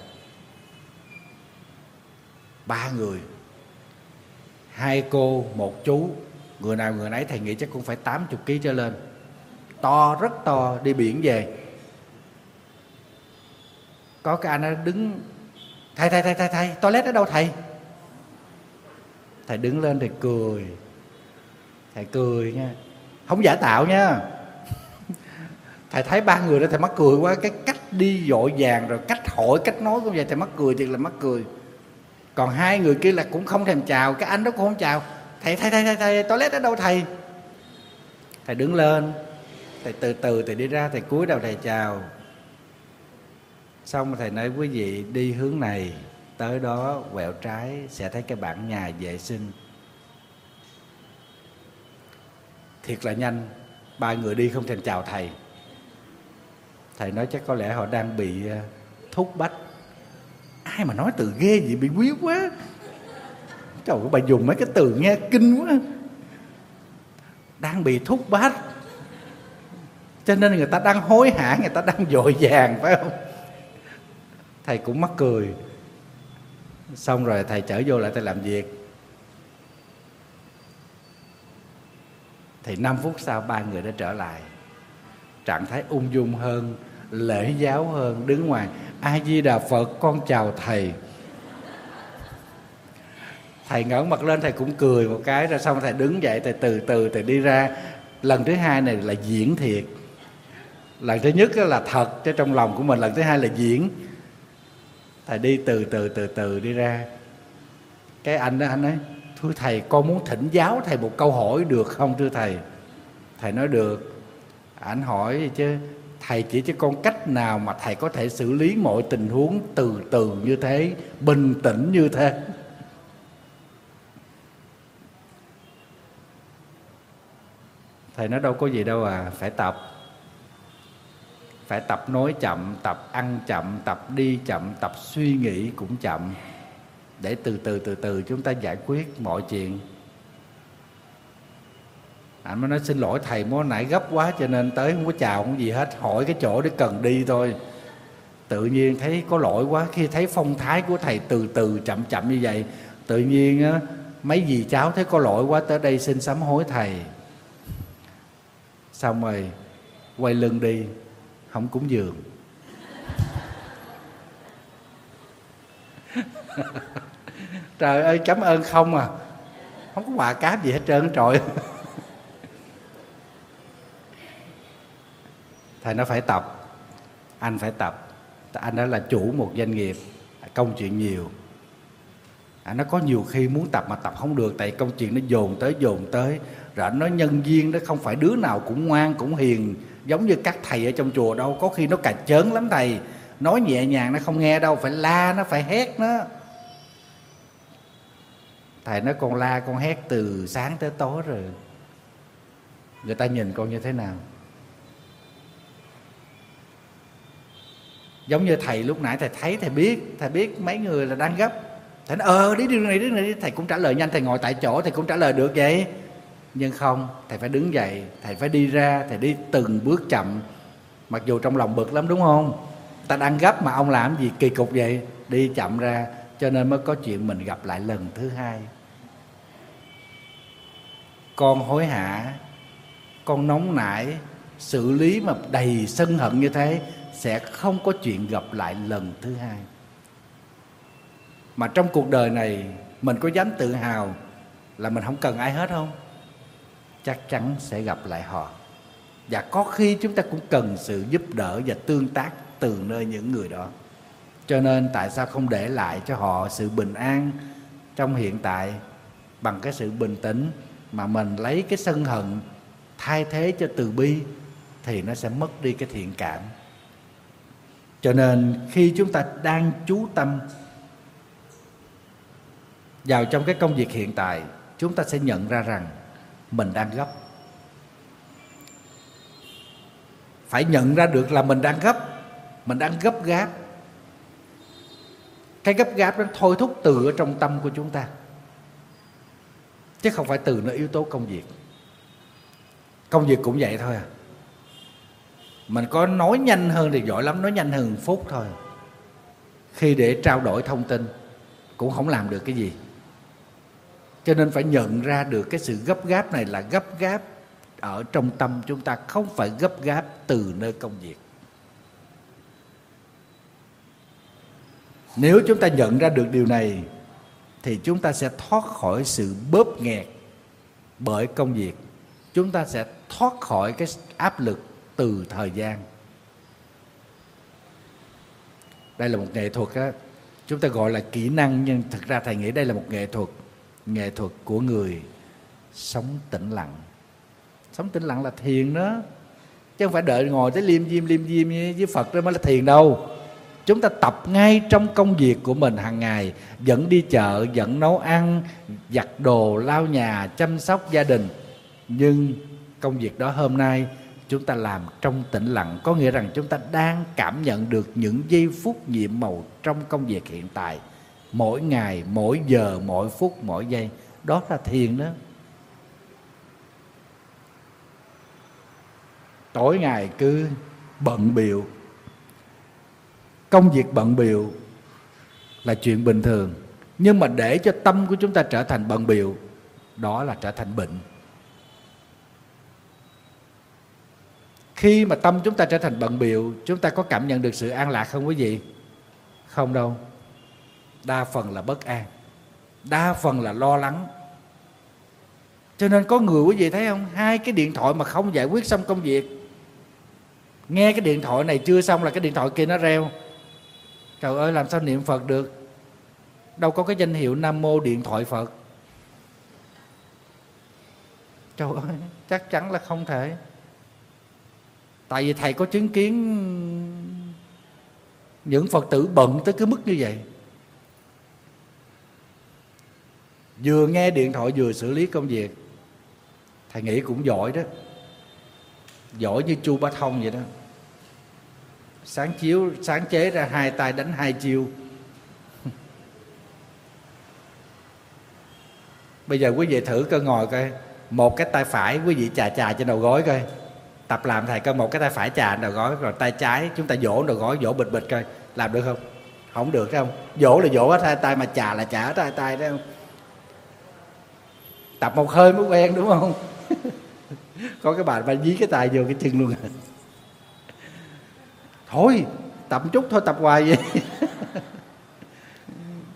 Ba người, hai cô, một chú. Người nào người nấy thầy nghĩ chắc cũng phải tám mươi ký trở lên. To, rất to, đi biển về. Có cái anh nó đứng: Thầy, thầy, thầy, thầy, thầy, toilet ở đâu thầy? Thầy đứng lên thầy cười. Thầy cười nha, không giả tạo nha. Thầy thấy ba người đó thầy mắc cười quá. Cái cách đi vội vàng rồi cách hỏi, cách nói cũng vậy, thầy mắc cười, thiệt là mắc cười. Còn hai người kia là cũng không thèm chào. Cái anh đó cũng không chào. Thầy, thầy, thầy, thầy, thầy, toilet ở đâu thầy? Thầy đứng lên, thầy từ từ thầy đi ra, thầy cúi đầu thầy chào. Xong thầy nói: quý vị đi hướng này, tới đó quẹo trái sẽ thấy cái bảng nhà vệ sinh. Thiệt là nhanh. Ba người đi không thèm chào thầy. Thầy nói chắc có lẽ họ đang bị thúc bách. Ai mà nói từ ghê vậy, bị quý quá. Trời ơi, bà dùng mấy cái từ nghe kinh quá. Đang bị thúc bách, cho nên người ta đang hối hả, người ta đang vội vàng, phải không? Thầy cũng mắc cười. Xong rồi thầy trở vô lại thầy làm việc. Thì năm phút sau ba người đã trở lại, trạng thái ung dung hơn, lễ giáo hơn, đứng ngoài: A Di Đà Phật, con chào thầy. Thầy ngẩng mặt lên thầy cũng cười một cái. Rồi xong thầy đứng dậy, thầy từ từ thầy đi ra. Lần thứ hai này là diễn thiệt. Lần thứ nhất là thật chứ trong lòng của mình, lần thứ hai là diễn. Thầy đi từ từ từ từ đi ra. Cái anh đó anh nói: thưa thầy, con muốn thỉnh giáo thầy một câu hỏi được không thưa thầy? Thầy nói được. Anh hỏi gì chứ: thầy chỉ cho con cách nào mà thầy có thể xử lý mọi tình huống từ từ như thế, bình tĩnh như thế? Thầy nói: đâu có gì đâu à, phải tập. Phải tập nói chậm, tập ăn chậm, tập đi chậm, tập suy nghĩ cũng chậm, để từ từ từ từ chúng ta giải quyết mọi chuyện. Anh mới nói: xin lỗi thầy, mới nãy gấp quá cho nên tới không có chào không gì hết, hỏi cái chỗ để cần đi thôi. Tự nhiên thấy có lỗi quá. Khi thấy phong thái của thầy từ từ chậm chậm như vậy, tự nhiên á, mấy dì cháu thấy có lỗi quá, tới đây xin sám hối thầy. Xong rồi quay lưng đi, không cúng dường. Trời ơi, cảm ơn không à, không có quà cáp gì hết trơn trời. Thầy nó phải tập, anh phải tập. Anh đó là chủ một doanh nghiệp, công chuyện nhiều. À, nó có nhiều khi muốn tập mà tập không được, tại công chuyện nó dồn tới dồn tới. Rồi anh nói nhân viên đó không phải đứa nào cũng ngoan cũng hiền giống như các thầy ở trong chùa đâu. Có khi nó cà chớn lắm thầy, nói nhẹ nhàng nó không nghe đâu, phải la nó, phải hét nó. Thầy nói con la con hét từ sáng tới tối rồi, người ta nhìn con như thế nào? Giống như thầy lúc nãy thầy thấy, thầy biết, thầy biết mấy người là đang gấp. Thầy nói ờ đi đường này đi đường này, thầy cũng trả lời nhanh, thầy ngồi tại chỗ thầy cũng trả lời được vậy. Nhưng không, thầy phải đứng dậy, thầy phải đi ra, thầy đi từng bước chậm. Mặc dù trong lòng bực lắm đúng không? Ta đang gấp mà ông làm gì kỳ cục vậy? Đi chậm ra, cho nên mới có chuyện mình gặp lại lần thứ hai. Con hối hả, con nóng nảy, xử lý mà đầy sân hận như thế, sẽ không có chuyện gặp lại lần thứ hai. Mà trong cuộc đời này mình có dám tự hào là mình không cần ai hết không? Chắc chắn sẽ gặp lại họ. Và có khi chúng ta cũng cần sự giúp đỡ và tương tác từ nơi những người đó. Cho nên tại sao không để lại cho họ sự bình an trong hiện tại bằng cái sự bình tĩnh, mà mình lấy cái sân hận thay thế cho từ bi, thì nó sẽ mất đi cái thiện cảm. Cho nên khi chúng ta đang chú tâm vào trong cái công việc hiện tại, chúng ta sẽ nhận ra rằng mình đang gấp. Phải nhận ra được là mình đang gấp, mình đang gấp gáp. Cái gấp gáp đó thôi thúc từ ở trong tâm của chúng ta, chứ không phải từ nơi yếu tố công việc. Công việc cũng vậy thôi à. Mình có nói nhanh hơn thì giỏi lắm, nói nhanh hơn một phút thôi. Khi để trao đổi thông tin cũng không làm được cái gì. Cho nên phải nhận ra được cái sự gấp gáp này là gấp gáp ở trong tâm chúng ta, không phải gấp gáp từ nơi công việc. Nếu chúng ta nhận ra được điều này thì chúng ta sẽ thoát khỏi sự bóp nghẹt bởi công việc. Chúng ta sẽ thoát khỏi cái áp lực từ thời gian. Đây là một nghệ thuật á, chúng ta gọi là kỹ năng, nhưng thực ra thầy nghĩ đây là một nghệ thuật. Nghệ thuật của người sống tĩnh lặng. Sống tĩnh lặng là thiền đó, chứ không phải đợi ngồi tới liêm diêm liêm diêm với Phật đó mới là thiền đâu. Chúng ta tập ngay trong công việc của mình hàng ngày, dẫn đi chợ, dẫn nấu ăn, giặt đồ, lau nhà, chăm sóc gia đình. Nhưng công việc đó hôm nay chúng ta làm trong tĩnh lặng, có nghĩa rằng chúng ta đang cảm nhận được những giây phút nhiệm màu trong công việc hiện tại. Mỗi ngày, mỗi giờ, mỗi phút, mỗi giây. Đó là thiền đó. Tối ngày cứ bận bịu. Công việc bận bịu là chuyện bình thường, nhưng mà để cho tâm của chúng ta trở thành bận bịu, đó là trở thành bệnh. Khi mà tâm chúng ta trở thành bận bịu, chúng ta có cảm nhận được sự an lạc không quý vị? Không đâu. Đa phần là bất an, đa phần là lo lắng. Cho nên có người quý vị thấy không, hai cái điện thoại mà không giải quyết xong công việc, nghe cái điện thoại này chưa xong là cái điện thoại kia nó reo. Trời ơi, làm sao niệm Phật được? Đâu có cái danh hiệu Nam Mô Điện Thoại Phật. Trời ơi, chắc chắn là không thể. Tại vì thầy có chứng kiến những Phật tử bận tới cái mức như vậy, vừa nghe điện thoại vừa xử lý công việc. Thầy nghĩ cũng giỏi đó, giỏi như Chu Bá Thông vậy đó. Sáng chiếu sáng chế ra hai tay đánh hai chiêu. Bây giờ quý vị thử coi, ngồi coi, một cái tay phải quý vị chà chà trên đầu gối coi. Tập làm thầy coi, một cái tay phải chà đầu gối, rồi tay trái chúng ta vỗ đầu gối, vỗ bịch bịch coi, làm được không? Không được, thấy không? Vỗ là vỗ hết hai tay, mà chà là chà hết hai tay, thấy không? Tập một hơi mới quen, đúng không? Có cái bà bà dí cái tay vô cái chân luôn. Thôi tập chút thôi, tập hoài vậy.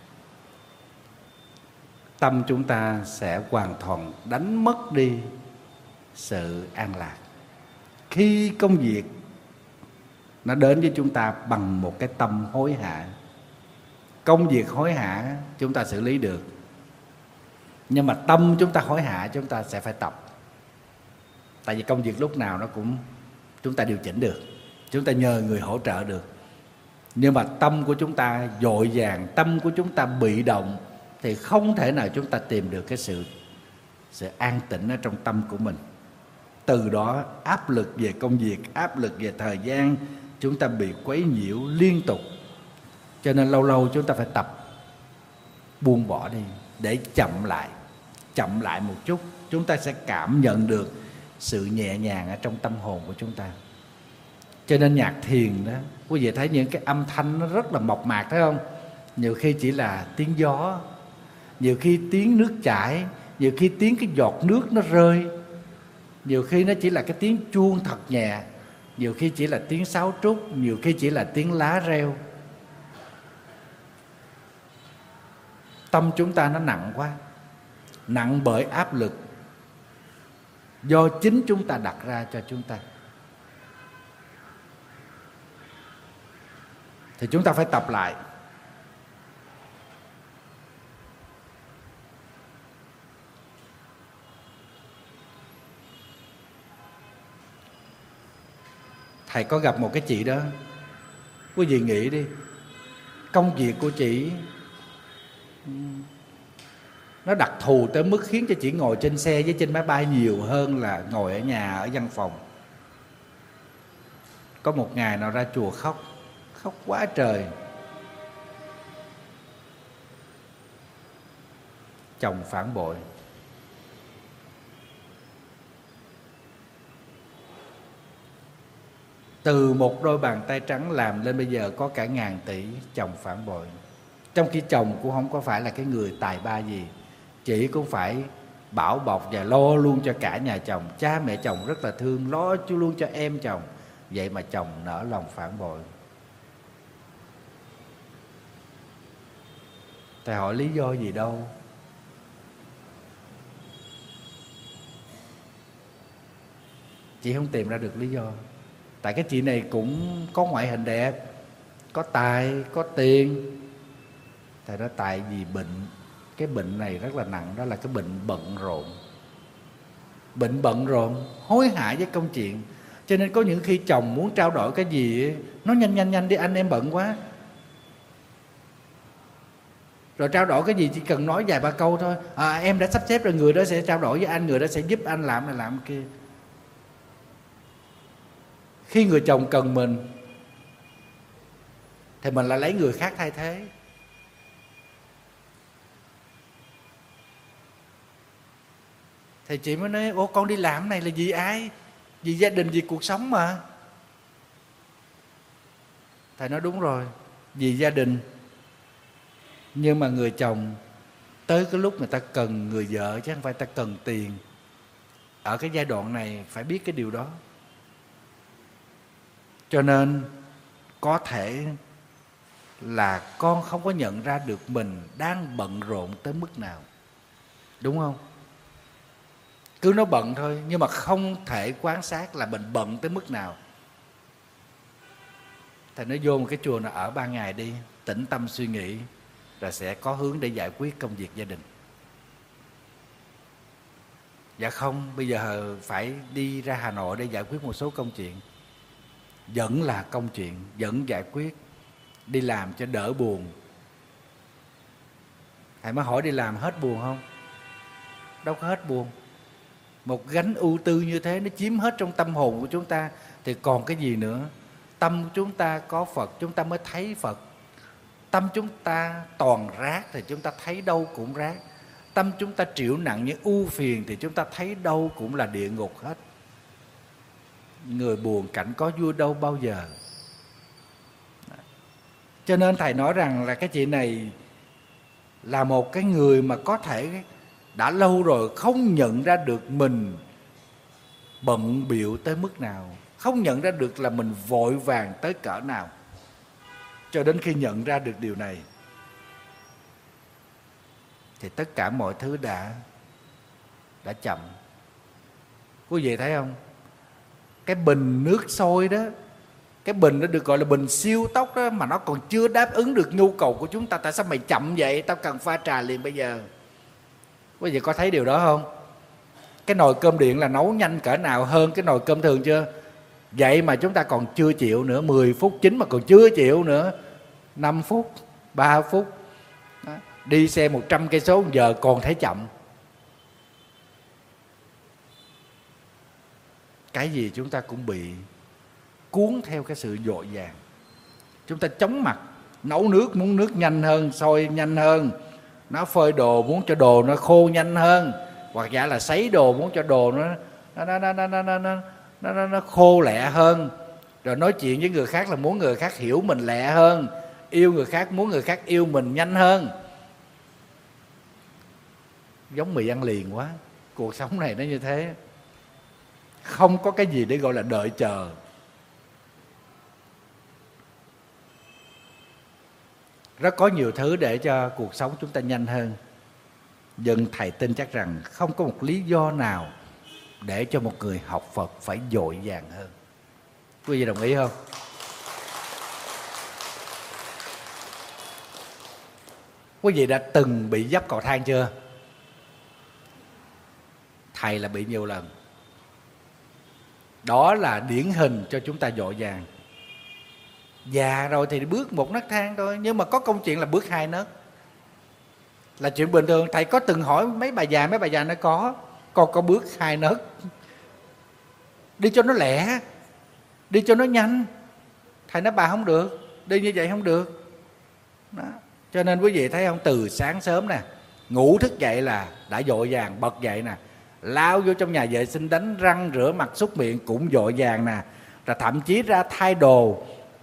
tâm chúng ta sẽ hoàn toàn đánh mất đi sự an lạc. Khi công việc nó đến với chúng ta bằng một cái tâm hối hả, công việc hối hả chúng ta xử lý được, nhưng mà tâm chúng ta hối hả chúng ta sẽ phải tập. Tại vì công việc lúc nào nó cũng chúng ta điều chỉnh được, chúng ta nhờ người hỗ trợ được. Nhưng mà tâm của chúng ta vội vàng, tâm của chúng ta bị động, thì không thể nào chúng ta tìm được cái sự sự an tĩnh ở trong tâm của mình. Từ đó áp lực về công việc, áp lực về thời gian, chúng ta bị quấy nhiễu liên tục. Cho nên lâu lâu chúng ta phải tập buông bỏ đi để chậm lại. Chậm lại một chút, chúng ta sẽ cảm nhận được sự nhẹ nhàng ở trong tâm hồn của chúng ta. Cho nên nhạc thiền đó, quý vị thấy những cái âm thanh nó rất là mộc mạc, thấy không? Nhiều khi chỉ là tiếng gió, nhiều khi tiếng nước chảy, nhiều khi tiếng cái giọt nước nó rơi, nhiều khi nó chỉ là cái tiếng chuông thật nhẹ, nhiều khi chỉ là tiếng sáo trúc, nhiều khi chỉ là tiếng lá reo. Tâm chúng ta nó nặng quá, nặng bởi áp lực do chính chúng ta đặt ra cho chúng ta. Thì chúng ta phải tập lại. Thầy có gặp một cái chị đó, quý vị nghĩ đi, công việc của chị nó đặc thù tới mức khiến cho chị ngồi trên xe với trên máy bay nhiều hơn là ngồi ở nhà, ở văn phòng. Có một ngày nào ra chùa khóc, khóc quá trời. Chồng phản bội. Từ một đôi bàn tay trắng làm lên bây giờ có cả ngàn tỷ, chồng phản bội. Trong khi chồng cũng không có phải là cái người tài ba gì, chị cũng phải bảo bọc và lo luôn cho cả nhà chồng. Cha mẹ chồng rất là thương, lo chú luôn cho em chồng. Vậy mà chồng nỡ lòng phản bội. Thầy hỏi lý do gì đâu. Chị không tìm ra được lý do. Tại cái chị này cũng có ngoại hình đẹp, có tài, có tiền. Thầy nói tại vì bệnh. Cái bệnh này rất là nặng, đó là cái bệnh bận rộn. Bệnh bận rộn, hối hả với công chuyện. Cho nên có những khi chồng muốn trao đổi cái gì, nó nhanh nhanh nhanh đi anh, em bận quá. Rồi trao đổi cái gì chỉ cần nói vài ba câu thôi. À, em đã sắp xếp rồi, người đó sẽ trao đổi với anh, người đó sẽ giúp anh làm này làm kia. Khi người chồng cần mình thì mình lại lấy người khác thay thế. Thì chị mới nói, ô con đi làm này là vì ai? Vì gia đình, vì cuộc sống mà. Thầy nói đúng rồi, vì gia đình. Nhưng mà người chồng tới cái lúc người ta cần người vợ chứ không phải ta cần tiền. Ở cái giai đoạn này phải biết cái điều đó. Cho nên có thể là con không có nhận ra được mình đang bận rộn tới mức nào. Đúng không? Cứ nói bận thôi, nhưng mà không thể quan sát là mình bận tới mức nào. Thầy nói vô một cái chùa nào ở ba ngày đi, tĩnh tâm suy nghĩ, rồi sẽ có hướng để giải quyết công việc gia đình. Dạ không, bây giờ phải đi ra Hà Nội để giải quyết một số công chuyện. Vẫn là công chuyện, vẫn giải quyết. Đi làm cho đỡ buồn. Thầy mới hỏi đi làm hết buồn không? Đâu có hết buồn. Một gánh ưu tư như thế nó chiếm hết trong tâm hồn của chúng ta thì còn cái gì nữa? Tâm chúng ta có Phật chúng ta mới thấy Phật. Tâm chúng ta toàn rác thì chúng ta thấy đâu cũng rác. Tâm chúng ta chịu nặng những ưu phiền thì chúng ta thấy đâu cũng là địa ngục hết. Người buồn cảnh có vui đâu bao giờ. Cho nên thầy nói rằng là cái chị này là một cái người mà có thể đã lâu rồi không nhận ra được mình bận bịu tới mức nào, không nhận ra được là mình vội vàng tới cỡ nào. Cho đến khi nhận ra được điều này thì tất cả mọi thứ đã đã chậm. Quý vị thấy không? Cái bình nước sôi đó, cái bình đó được gọi là bình siêu tốc đó, mà nó còn chưa đáp ứng được nhu cầu của chúng ta. Tại sao mày chậm vậy? Tao cần pha trà liền bây giờ. Quý vị có thấy điều đó không? Cái nồi cơm điện là nấu nhanh cỡ nào hơn cái nồi cơm thường chưa? Vậy mà chúng ta còn chưa chịu nữa. Mười phút chín mà còn chưa chịu nữa. Năm phút, ba phút đó. Đi xe một trăm cây số giờ còn thấy chậm. Cái gì chúng ta cũng bị cuốn theo cái sự vội vàng. Chúng ta chóng mặt. Nấu nước muốn nước nhanh hơn, sôi nhanh hơn. Nó phơi đồ muốn cho đồ nó khô nhanh hơn. Hoặc giả là sấy đồ muốn cho đồ nó nó nó nó nó nó nó, nó, nó, nó khô lẹ hơn. Rồi nói chuyện với người khác là muốn người khác hiểu mình lẹ hơn. Yêu người khác muốn người khác yêu mình nhanh hơn. Giống mì ăn liền quá. Cuộc sống này nó như thế. Không có cái gì để gọi là đợi chờ. Rất có nhiều thứ để cho cuộc sống chúng ta nhanh hơn. Nhưng thầy tin chắc rằng không có một lý do nào để cho một người học Phật phải vội vàng hơn. Quý vị đồng ý không? Quý vị đã từng bị dấp cầu thang chưa? Thầy là bị nhiều lần. Đó là điển hình cho chúng ta vội vàng. Già rồi thì bước một nấc thang thôi. Nhưng mà có công chuyện là bước hai nấc là chuyện bình thường. Thầy có từng hỏi mấy bà già, mấy bà già nói có. Con có bước hai nấc. Đi cho nó lẹ, đi cho nó nhanh. Thầy nói bà không được, đi như vậy không được đó. Cho nên quý vị thấy không? Từ sáng sớm nè, ngủ thức dậy là đã vội vàng bật dậy nè, lao vô trong nhà vệ sinh đánh răng rửa mặt súc miệng cũng vội vàng nè, rồi thậm chí ra thay đồ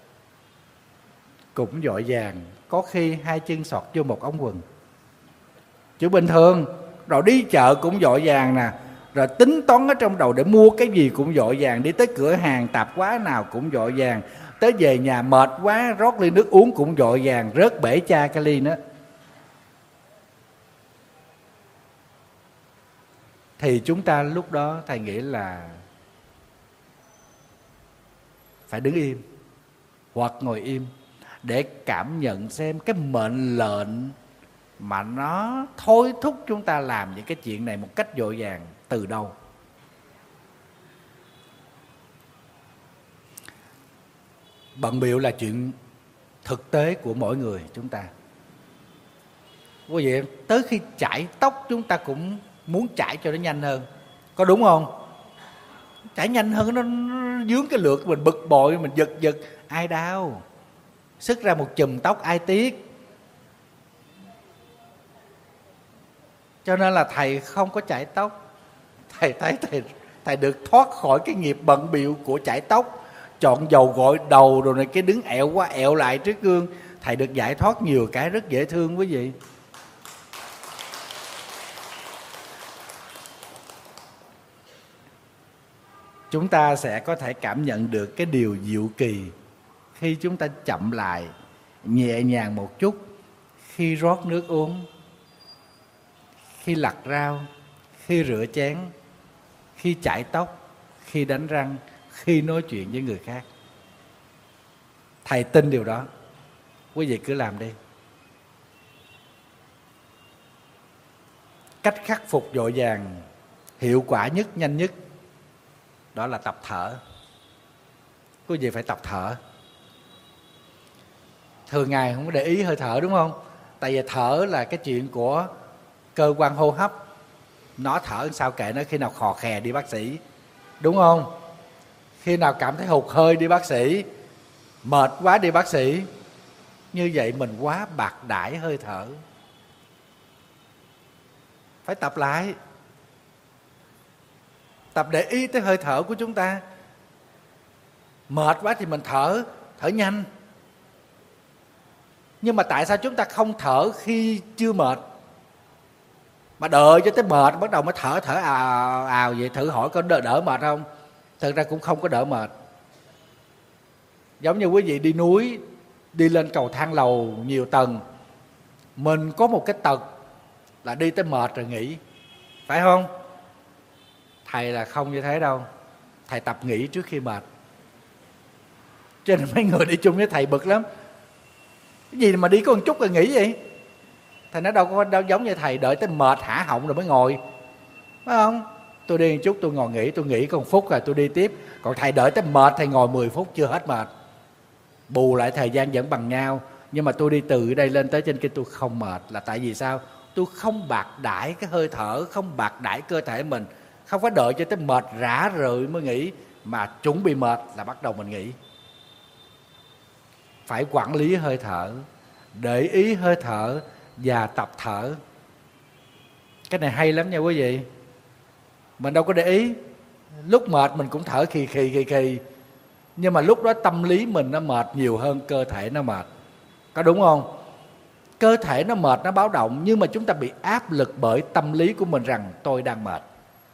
cũng vội vàng. Có khi hai chân sọt vô một ống quần, chứ bình thường. Rồi đi chợ cũng vội vàng nè, rồi tính toán ở trong đầu để mua cái gì cũng vội vàng. Đi tới cửa hàng tạp hóa nào cũng vội vàng. Tới về nhà mệt quá rót ly nước uống cũng vội vàng, rớt bể cha cái ly nữa. Thì chúng ta lúc đó thầy nghĩ là phải đứng im hoặc ngồi im để cảm nhận xem cái mệnh lệnh mà nó thôi thúc chúng ta làm những cái chuyện này một cách vội vàng từ đâu. Bận bịu là chuyện thực tế của mỗi người chúng ta. Quý vị, tới khi chải tóc chúng ta cũng muốn chải cho nó nhanh hơn, có đúng không? Chải nhanh hơn nó, nó dướng cái lượt mình bực bội, mình giật giật, ai đau. Sức ra một chùm tóc ai tiếc. Cho nên là thầy không có chải tóc. Thầy thấy thầy, thầy được thoát khỏi cái nghiệp bận bịu của chải tóc, chọn dầu gội đầu rồi này cái đứng ẹo qua ẹo lại trước gương. Thầy được giải thoát nhiều cái rất dễ thương quý vị. Chúng ta sẽ có thể cảm nhận được cái điều diệu kỳ khi chúng ta chậm lại, nhẹ nhàng một chút, khi rót nước uống, khi lặt rau, khi rửa chén, khi chải tóc, khi đánh răng, khi nói chuyện với người khác. Thầy tin điều đó. Quý vị cứ làm đi. Cách khắc phục vội vàng hiệu quả nhất, nhanh nhất, đó là tập thở. Quý vị phải tập thở. Thường ngày không có để ý hơi thở đúng không? Tại vì thở là cái chuyện của cơ quan hô hấp. Nó thở sao kệ nó, khi nào khò khè đi bác sĩ, đúng không? Khi nào cảm thấy hụt hơi đi bác sĩ, mệt quá đi bác sĩ. Như vậy mình quá bạc đãi hơi thở. Phải tập lại. Tập để ý tới hơi thở của chúng ta. Mệt quá thì mình thở, thở nhanh. Nhưng mà tại sao chúng ta không thở khi chưa mệt, mà đợi cho tới mệt bắt đầu mới thở thở ào ào vậy? Thử hỏi có đỡ, đỡ mệt không? Thực ra cũng không có đỡ mệt. Giống như quý vị đi núi, đi lên cầu thang lầu nhiều tầng, mình có một cái tật là đi tới mệt rồi nghỉ, phải không? Thầy là không như thế đâu. Thầy tập nghỉ trước khi mệt. Cho nên mấy người đi chung với thầy bực lắm. Cái gì mà đi có một chút rồi nghỉ vậy? Thầy nói đâu có đâu giống như thầy đợi tới mệt hả họng rồi mới ngồi, phải không? Tôi đi một chút tôi ngồi nghỉ, tôi nghỉ có một phút rồi tôi đi tiếp. Còn thầy đợi tới mệt, thầy ngồi mười phút chưa hết mệt. Bù lại thời gian vẫn bằng nhau. Nhưng mà tôi đi từ đây lên tới trên kia tôi không mệt. Là tại vì sao? Tôi không bạc đãi cái hơi thở, không bạc đãi cơ thể mình. Không phải đợi cho tới mệt rã rời mới nghỉ, mà chuẩn bị mệt là bắt đầu mình nghỉ. Phải quản lý hơi thở, để ý hơi thở và tập thở. Cái này hay lắm nha quý vị. Mình đâu có để ý. Lúc mệt mình cũng thở khì khì khì khì, nhưng mà lúc đó tâm lý mình nó mệt nhiều hơn cơ thể nó mệt. Có đúng không? Cơ thể nó mệt, nó báo động, nhưng mà chúng ta bị áp lực bởi tâm lý của mình rằng tôi đang mệt.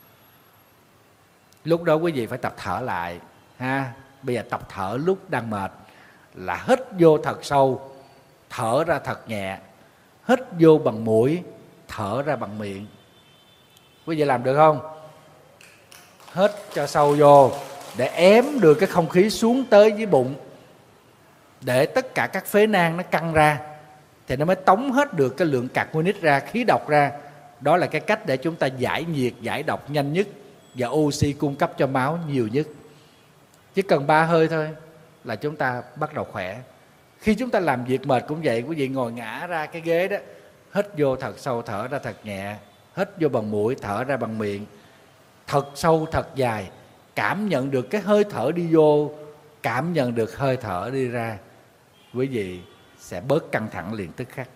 Lúc đó quý vị phải tập thở lại ha. Bây giờ tập thở lúc đang mệt là hít vô thật sâu, thở ra thật nhẹ. Hít vô bằng mũi, thở ra bằng miệng. Quý vị làm được không? Hít cho sâu vô để ém được cái không khí xuống tới dưới bụng, để tất cả các phế nang nó căng ra, thì nó mới tống hết được cái lượng carbonic ra, khí độc ra. Đó là cái cách để chúng ta giải nhiệt, giải độc nhanh nhất và oxy cung cấp cho máu nhiều nhất. Chỉ cần ba hơi thôi là chúng ta bắt đầu khỏe. Khi chúng ta làm việc mệt cũng vậy. Quý vị ngồi ngã ra cái ghế đó, hít vô thật sâu, thở ra thật nhẹ. Hít vô bằng mũi, thở ra bằng miệng. Thật sâu, thật dài. Cảm nhận được cái hơi thở đi vô, cảm nhận được hơi thở đi ra. Quý vị sẽ bớt căng thẳng liền tức khắc.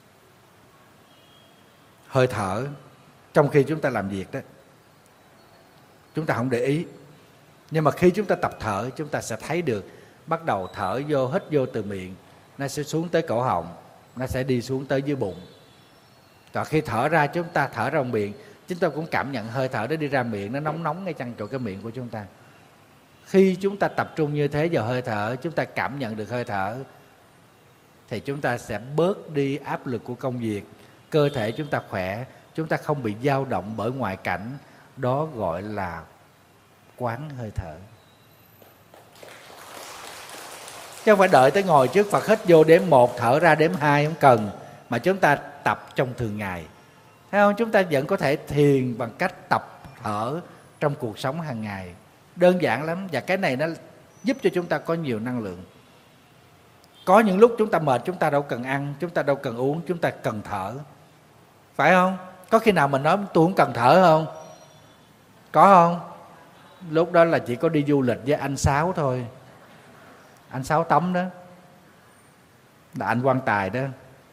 Hơi thở trong khi chúng ta làm việc đó, chúng ta không để ý. Nhưng mà khi chúng ta tập thở, chúng ta sẽ thấy được. Bắt đầu thở vô, hít vô từ miệng, nó sẽ xuống tới cổ họng, nó sẽ đi xuống tới dưới bụng. Và khi thở ra, chúng ta thở ra bằng miệng, chúng ta cũng cảm nhận hơi thở đó đi ra miệng, nó nóng nóng ngay chân chỗ cái miệng của chúng ta. Khi chúng ta tập trung như thế vào hơi thở, chúng ta cảm nhận được hơi thở, thì chúng ta sẽ bớt đi áp lực của công việc. Cơ thể chúng ta khỏe, chúng ta không bị dao động bởi ngoại cảnh. Đó gọi là quán hơi thở. Chứ không phải đợi tới ngồi trước Phật hít vô đếm một, thở ra đếm hai, không cần. Mà chúng ta tập trong thường ngày. Thấy không? Chúng ta vẫn có thể thiền bằng cách tập thở trong cuộc sống hàng ngày. Đơn giản lắm. Và cái này nó giúp cho chúng ta có nhiều năng lượng. Có những lúc chúng ta mệt, chúng ta đâu cần ăn, chúng ta đâu cần uống, chúng ta cần thở. Phải không? Có khi nào mình nói tôi không cần thở không? Có không? Lúc đó là chỉ có đi du lịch với anh Sáu thôi. Anh Sáu Tấm đó, là anh quan tài đó.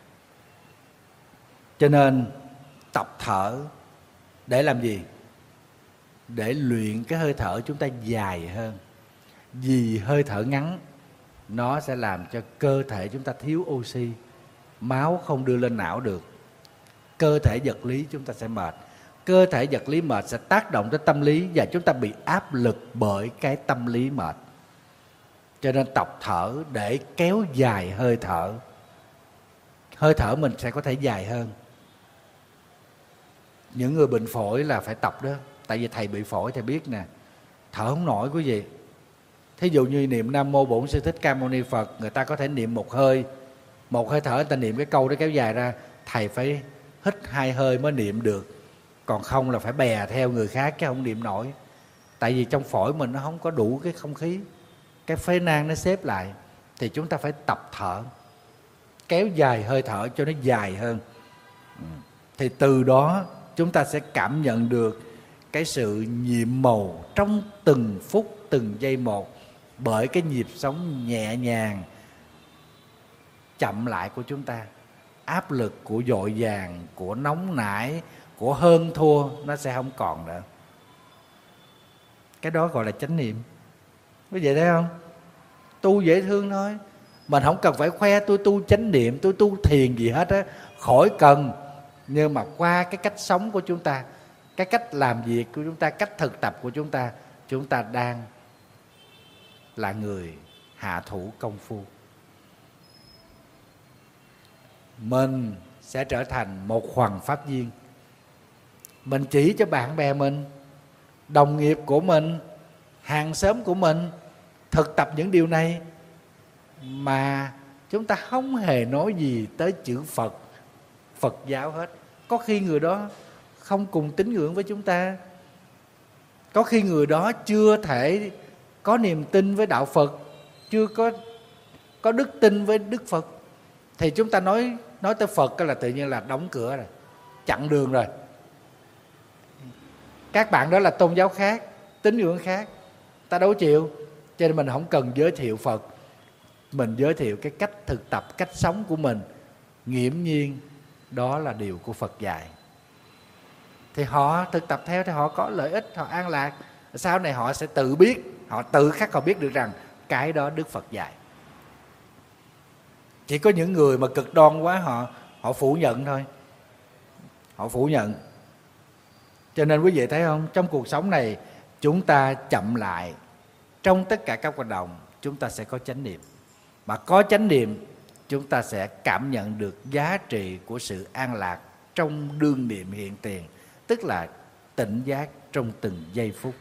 Cho nên tập thở để làm gì? Để luyện cái hơi thở chúng ta dài hơn. Vì hơi thở ngắn nó sẽ làm cho cơ thể chúng ta thiếu oxy, máu không đưa lên não được. Cơ thể vật lý chúng ta sẽ mệt. Cơ thể vật lý mệt sẽ tác động tới tâm lý, và chúng ta bị áp lực bởi cái tâm lý mệt. Cho nên tập thở để kéo dài hơi thở. Hơi thở mình sẽ có thể dài hơn. Những người bệnh phổi là phải tập đó. Tại vì thầy bị phổi thầy biết nè, thở không nổi quý vị. Thí dụ như niệm Nam Mô Bổn Sư Thích Ca Mâu Ni Phật, người ta có thể niệm một hơi, một hơi thở người ta niệm cái câu đó kéo dài ra. Thầy phải hít hai hơi mới niệm được. Còn không là phải bè theo người khác chứ không niệm nổi. Tại vì trong phổi mình nó không có đủ cái không khí, cái phế nang nó xếp lại. Thì chúng ta phải tập thở, kéo dài hơi thở cho nó dài hơn. Thì từ đó chúng ta sẽ cảm nhận được cái sự nhiệm màu trong từng phút, từng giây một. Bởi cái nhịp sống nhẹ nhàng, chậm lại của chúng ta. Áp lực của vội vàng, của nóng nảy, của hơn thua nó sẽ không còn nữa. Cái đó gọi là chánh niệm. Quý vị thấy không? Tu dễ thương thôi. Mình không cần phải khoe tôi tu chánh niệm, tôi tu thiền gì hết á. Khỏi cần. Nhưng mà qua cái cách sống của chúng ta, cái cách làm việc của chúng ta, cách thực tập của chúng ta, chúng ta đang là người hạ thủ công phu. Mình sẽ trở thành một hoằng pháp viên. Mình chỉ cho bạn bè mình, đồng nghiệp của mình, hàng xóm của mình thực tập những điều này, mà chúng ta không hề nói gì tới chữ Phật, Phật giáo hết. Có khi người đó không cùng tín ngưỡng với chúng ta, có khi người đó chưa thể có niềm tin với đạo Phật, chưa có có đức tin với Đức Phật, thì chúng ta nói nói tới Phật cái là tự nhiên là đóng cửa rồi, chặn đường rồi. Các bạn đó là tôn giáo khác, tín ngưỡng khác, ta đâu chịu. Cho nên mình không cần giới thiệu Phật, mình giới thiệu cái cách thực tập, cách sống của mình. Nghiễm nhiên đó là điều của Phật dạy, thì họ thực tập theo thì họ có lợi ích, họ an lạc. Sau này họ sẽ tự biết, họ tự khắc họ biết được rằng cái đó Đức Phật dạy. Chỉ có những người mà cực đoan quá, họ họ phủ nhận thôi, họ phủ nhận. Cho nên quý vị thấy không, trong cuộc sống này chúng ta chậm lại, trong tất cả các hoạt động chúng ta sẽ có chánh niệm. Mà có chánh niệm, chúng ta sẽ cảm nhận được giá trị của sự an lạc trong đương niệm hiện tiền, tức là tỉnh giác trong từng giây phút.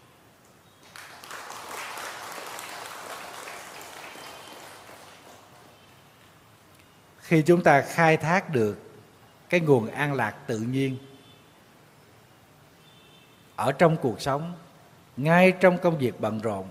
Khi chúng ta khai thác được cái nguồn an lạc tự nhiên ở trong cuộc sống, ngay trong công việc bận rộn,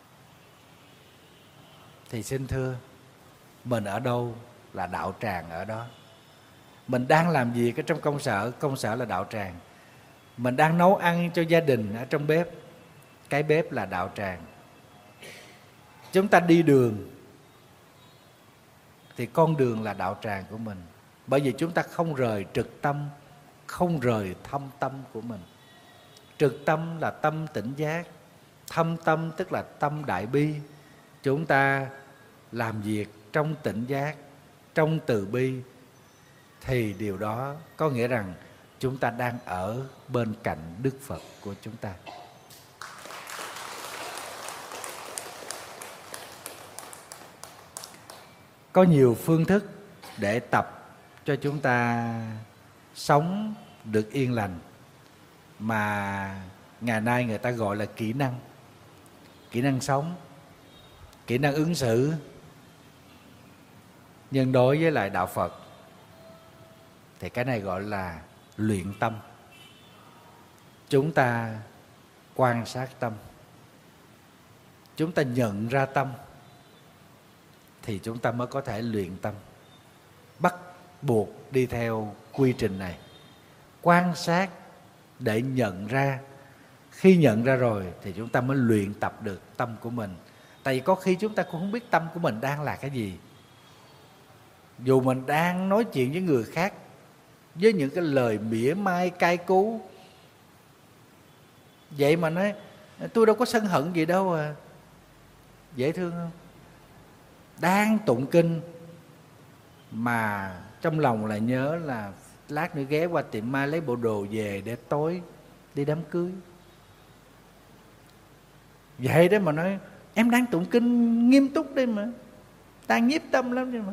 thì xin thưa, mình ở đâu là đạo tràng ở đó. Mình đang làm gì cái trong công sở, công sở là đạo tràng. Mình đang nấu ăn cho gia đình ở trong bếp, cái bếp là đạo tràng. Chúng ta đi đường thì con đường là đạo tràng của mình, bởi vì chúng ta không rời trực tâm, không rời thâm tâm của mình. Trực tâm là tâm tỉnh giác, thâm tâm tức là tâm đại bi. Chúng ta làm việc trong tỉnh giác, trong từ bi, thì điều đó có nghĩa rằng chúng ta đang ở bên cạnh Đức Phật của chúng ta. Có nhiều phương thức để tập cho chúng ta sống được yên lành, mà ngày nay người ta gọi là kỹ năng. Kỹ năng sống, kỹ năng ứng xử. Nhưng đối với lại đạo Phật thì cái này gọi là luyện tâm. Chúng ta quan sát tâm, chúng ta nhận ra tâm, thì chúng ta mới có thể luyện tâm. Bắt buộc đi theo quy trình này. Quan sát để nhận ra. Khi nhận ra rồi thì chúng ta mới luyện tập được tâm của mình. Tại vì có khi chúng ta cũng không biết tâm của mình đang là cái gì. Dù mình đang nói chuyện với người khác với những cái lời mỉa mai cay cú, vậy mà nói tôi đâu có sân hận gì đâu à, dễ thương không? Đang tụng kinh mà trong lòng lại nhớ là lát nữa ghé qua tiệm mai lấy bộ đồ về để tối đi đám cưới. Vậy đó mà nói em đang tụng kinh nghiêm túc đây mà, đang nhiếp tâm lắm chứ mà.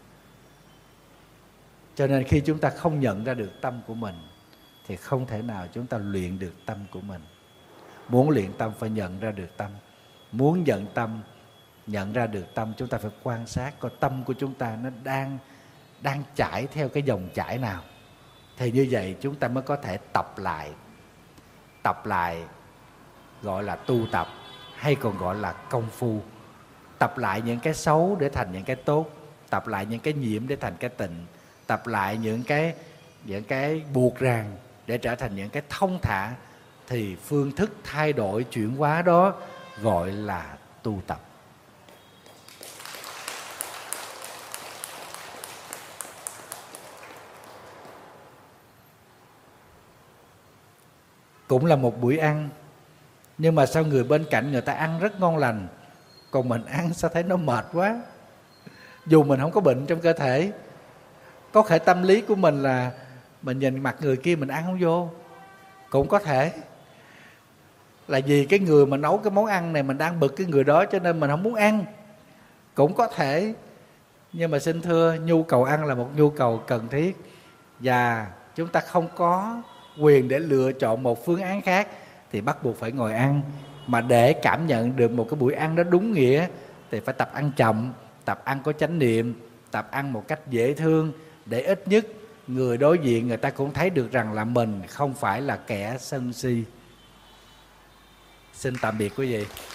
Cho nên khi chúng ta không nhận ra được tâm của mình thì không thể nào chúng ta luyện được tâm của mình. Muốn luyện tâm phải nhận ra được tâm. Muốn nhận tâm, nhận ra được tâm, chúng ta phải quan sát coi tâm của chúng ta nó đang đang chảy theo cái dòng chảy nào. Thì như vậy chúng ta mới có thể tập lại. Tập lại gọi là tu tập, hay còn gọi là công phu. Tập lại những cái xấu để thành những cái tốt, tập lại những cái nhiễm để thành cái tịnh, tập lại những cái những cái buộc ràng để trở thành những cái thông thả, thì phương thức thay đổi chuyển hóa đó gọi là tu tập. Cũng là một buổi ăn, nhưng mà sao người bên cạnh người ta ăn rất ngon lành, còn mình ăn sao thấy nó mệt quá. Dù mình không có bệnh trong cơ thể, có thể tâm lý của mình là mình nhìn mặt người kia mình ăn không vô. Cũng có thể là vì cái người mà nấu cái món ăn này mình đang bực cái người đó cho nên mình không muốn ăn. Cũng có thể. Nhưng mà xin thưa, nhu cầu ăn là một nhu cầu cần thiết. và chúng ta không có quyền để lựa chọn một phương án khác thì bắt buộc phải ngồi ăn. Mà để cảm nhận được một cái buổi ăn đó đúng nghĩa thì phải tập ăn chậm, tập ăn có chánh niệm, tập ăn một cách dễ thương, để ít nhất người đối diện người ta cũng thấy được rằng là mình không phải là kẻ sân si. Xin tạm biệt quý vị.